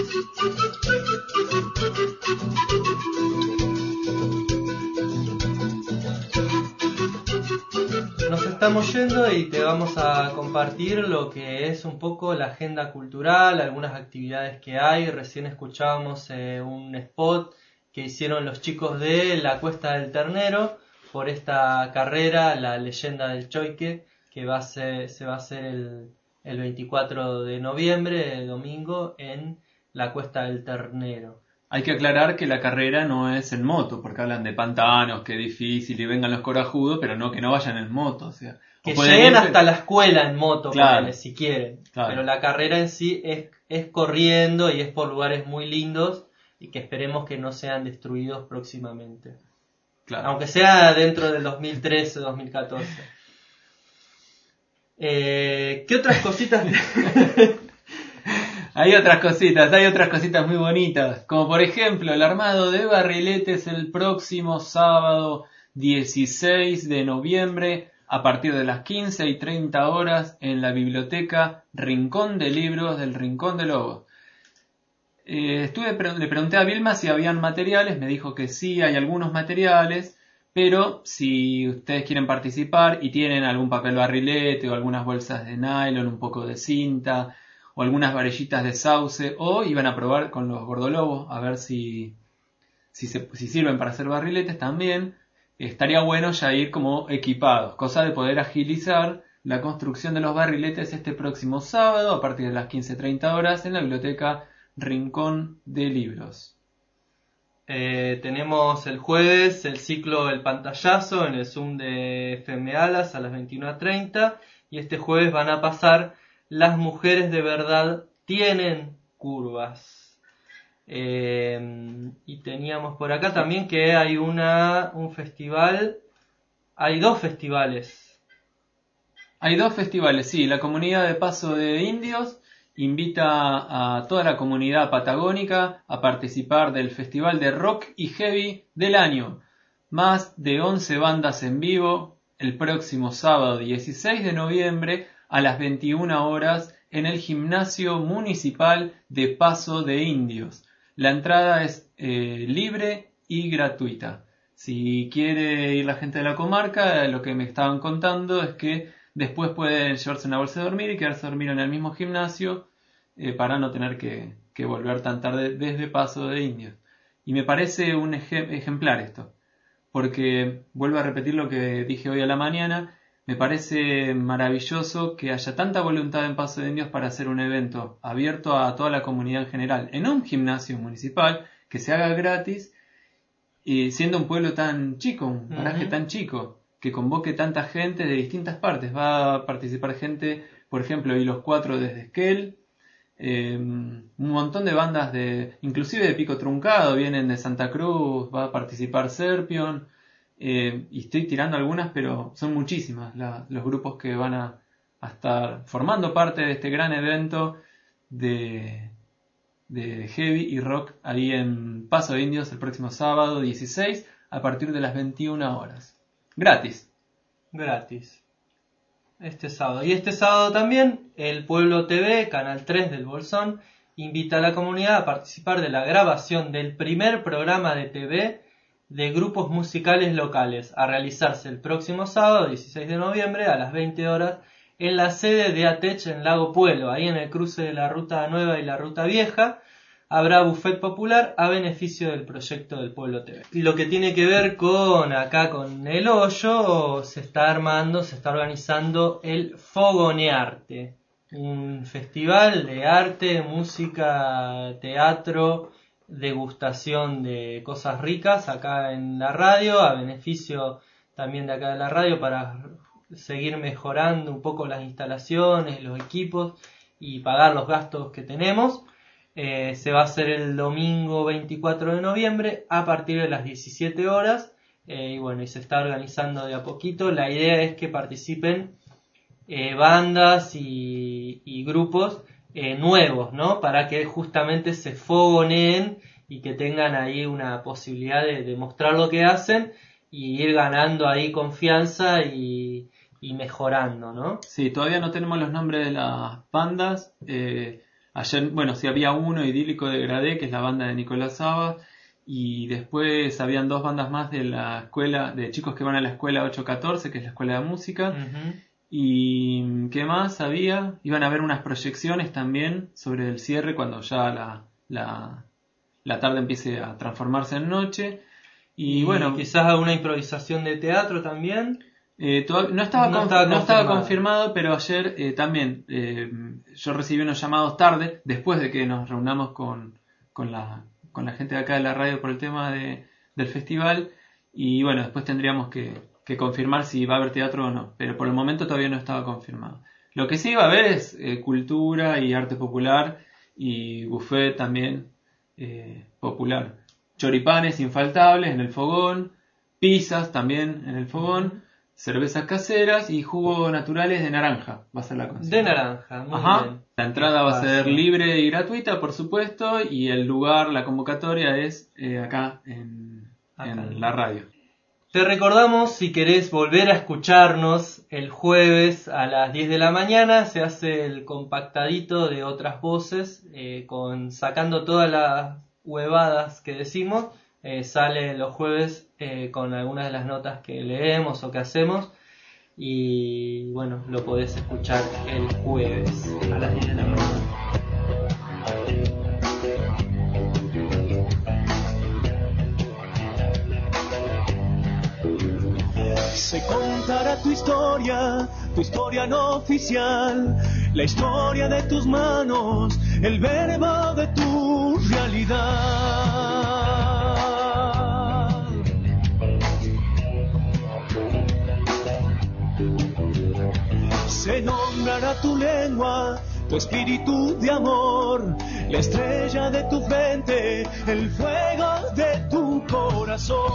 Nos estamos yendo y te vamos a compartir lo que es un poco la agenda cultural, algunas actividades que hay. Recién escuchábamos eh, un spot que hicieron los chicos de la Cuesta del Ternero por esta carrera, la leyenda del Choique, que va a ser, se va a hacer el, el veinticuatro de noviembre, el domingo, en la Cuesta del Ternero. Hay que aclarar que la carrera no es en moto, porque hablan de pantanos, que difícil, y vengan los corajudos, pero no que no vayan en moto. O sea, que o lleguen ir... hasta la escuela en moto, claro, ponele, si quieren. Claro. Pero la carrera en sí es, es corriendo y es por lugares muy lindos y que esperemos que no sean destruidos próximamente. Claro. Aunque sea dentro del dos mil trece, dos mil catorce. Eh, ¿Qué otras cositas? Hay otras cositas, hay otras cositas muy bonitas, como por ejemplo el armado de barriletes el próximo sábado dieciséis de noviembre a partir de las quince y treinta horas en la biblioteca Rincón de Libros del Rincón de Lobos. Eh, estuve, le pregunté a Vilma si habían materiales, me dijo que sí, hay algunos materiales, pero si ustedes quieren participar y tienen algún papel barrilete o algunas bolsas de nylon, un poco de cinta o algunas varillitas de sauce, o iban a probar con los gordolobos a ver si, si, se, si sirven para hacer barriletes también, estaría bueno ya ir como equipados, cosa de poder agilizar la construcción de los barriletes este próximo sábado a partir de las quince treinta horas en la biblioteca Rincón de Libros. Eh, tenemos el jueves el ciclo El Pantallazo en el Zoom de F M Alas a las veintiuno treinta y este jueves van a pasar Las mujeres de verdad tienen curvas. Eh, y teníamos por acá también que hay una un festival, hay dos festivales. Hay dos festivales, sí. La comunidad de Paso de Indios invita a toda la comunidad patagónica a participar del Festival de Rock y Heavy del año. Más de once bandas en vivo el próximo sábado dieciséis de noviembre a las veintiuna horas en el Gimnasio Municipal de Paso de Indios. La entrada es eh, libre y gratuita. Si quiere ir la gente de la comarca, lo que me estaban contando es que después pueden llevarse una bolsa de dormir y quedarse a dormir en el mismo gimnasio eh, para no tener que, que volver tan tarde desde Paso de Indios. Y me parece un ej- ejemplar esto, porque vuelvo a repetir lo que dije hoy a la mañana, me parece maravilloso que haya tanta voluntad en Paso de Indios para hacer un evento abierto a toda la comunidad en general, en un gimnasio municipal, que se haga gratis, y siendo un pueblo tan chico, un paraje uh-huh. tan chico, que convoque tanta gente de distintas partes. Va a participar gente, por ejemplo, y los cuatro desde Esquel, eh, un montón de bandas de, inclusive de Pico Truncado, vienen de Santa Cruz, va a participar Serpion, eh, y estoy tirando algunas, pero son muchísimas la, los grupos que van a, a estar formando parte de este gran evento de, de heavy y rock ahí en Paso de Indios el próximo sábado dieciséis a partir de las veintiuna horas. Gratis. Gratis. Este sábado. Y este sábado también, el Pueblo T V, Canal tres del Bolsón, invita a la comunidad a participar de la grabación del primer programa de T V de grupos musicales locales, a realizarse el próximo sábado, dieciséis de noviembre, a las veinte horas, en la sede de ATECH en Lago Puelo, ahí en el cruce de la Ruta Nueva y la Ruta Vieja. Habrá buffet popular a beneficio del proyecto del Pueblo T V. Y lo que tiene que ver con acá, con el hoyo, se está armando, se está organizando el Fogonearte, un festival de arte, música, teatro, degustación de cosas ricas acá en la radio, a beneficio también de acá de la radio para seguir mejorando un poco las instalaciones, los equipos y pagar los gastos que tenemos. Eh, se va a hacer el domingo veinticuatro de noviembre a partir de las diecisiete horas eh, y bueno, y se está organizando de a poquito. La idea es que participen eh, bandas y, y grupos eh, nuevos, ¿no? Para que justamente se fogoneen y que tengan ahí una posibilidad de, de mostrar lo que hacen y ir ganando ahí confianza y, y mejorando, ¿no? Sí, todavía no tenemos los nombres de las bandas. eh... Ayer, bueno, sí había uno, Idílico de Gradé, que es la banda de Nicolás Sabas, y después habían dos bandas más de la escuela, de chicos que van a la escuela ocho catorce, que es la escuela de música, uh-huh. Y ¿qué más había? Iban a haber unas proyecciones también sobre el cierre cuando ya la, la, la tarde empiece a transformarse en noche, y, y bueno... Quizás alguna improvisación de teatro también... Eh, toda, no, estaba no, estaba no estaba confirmado, pero ayer eh, también eh, yo recibí unos llamados tarde, después de que nos reunamos con, con, la, con la gente de acá de la radio por el tema de, del festival, y bueno, después tendríamos que, que confirmar si va a haber teatro o no, pero por el momento todavía no estaba confirmado. Lo que sí va a haber es eh, cultura y arte popular y buffet también eh, popular. Choripanes infaltables en el fogón, pizzas también en el fogón, cervezas caseras y jugos naturales de naranja. Va a ser la consigna. De naranja, muy Ajá. bien. La entrada va a ser libre y gratuita, por supuesto, y el lugar, la convocatoria es eh, acá, en, acá en la radio. Te recordamos, si querés volver a escucharnos el jueves a las diez de la mañana, se hace el compactadito de otras voces, eh, con sacando todas las huevadas que decimos. Eh, sale los jueves eh, con algunas de las notas que leemos o que hacemos, y bueno, lo podés escuchar el jueves a las diez de la mañana. Se contará tu historia, tu historia no oficial, la historia de tus manos, el verbo de tu realidad. Se nombrará tu lengua, tu espíritu de amor, la estrella de tu frente, el fuego de tu corazón.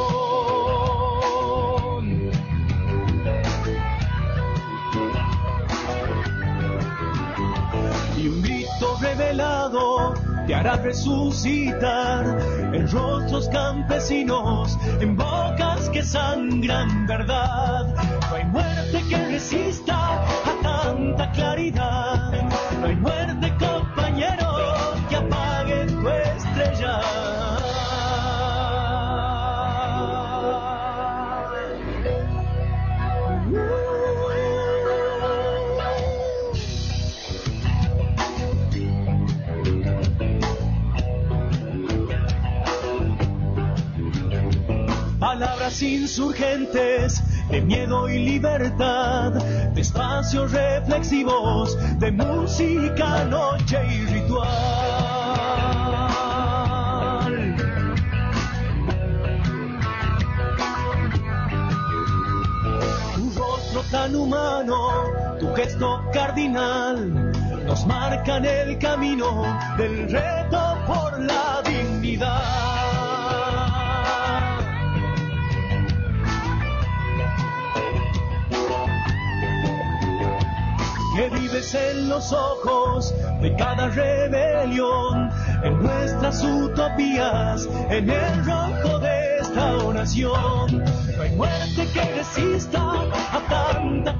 Y un grito revelado te hará resucitar en rostros campesinos, en bocas que sangran verdad. No hay muerte que resista a tanta claridad, no hay muerte, compañero, que apague tu estrella. Palabras insurgentes de miedo y libertad, de espacios reflexivos, de música, noche y ritual. Tu rostro tan humano, tu gesto cardinal, nos marcan el camino del reto por la dignidad. Que vives en los ojos de cada rebelión, en nuestras utopías, en el rojo de esta nación. No hay muerte que resista a tanta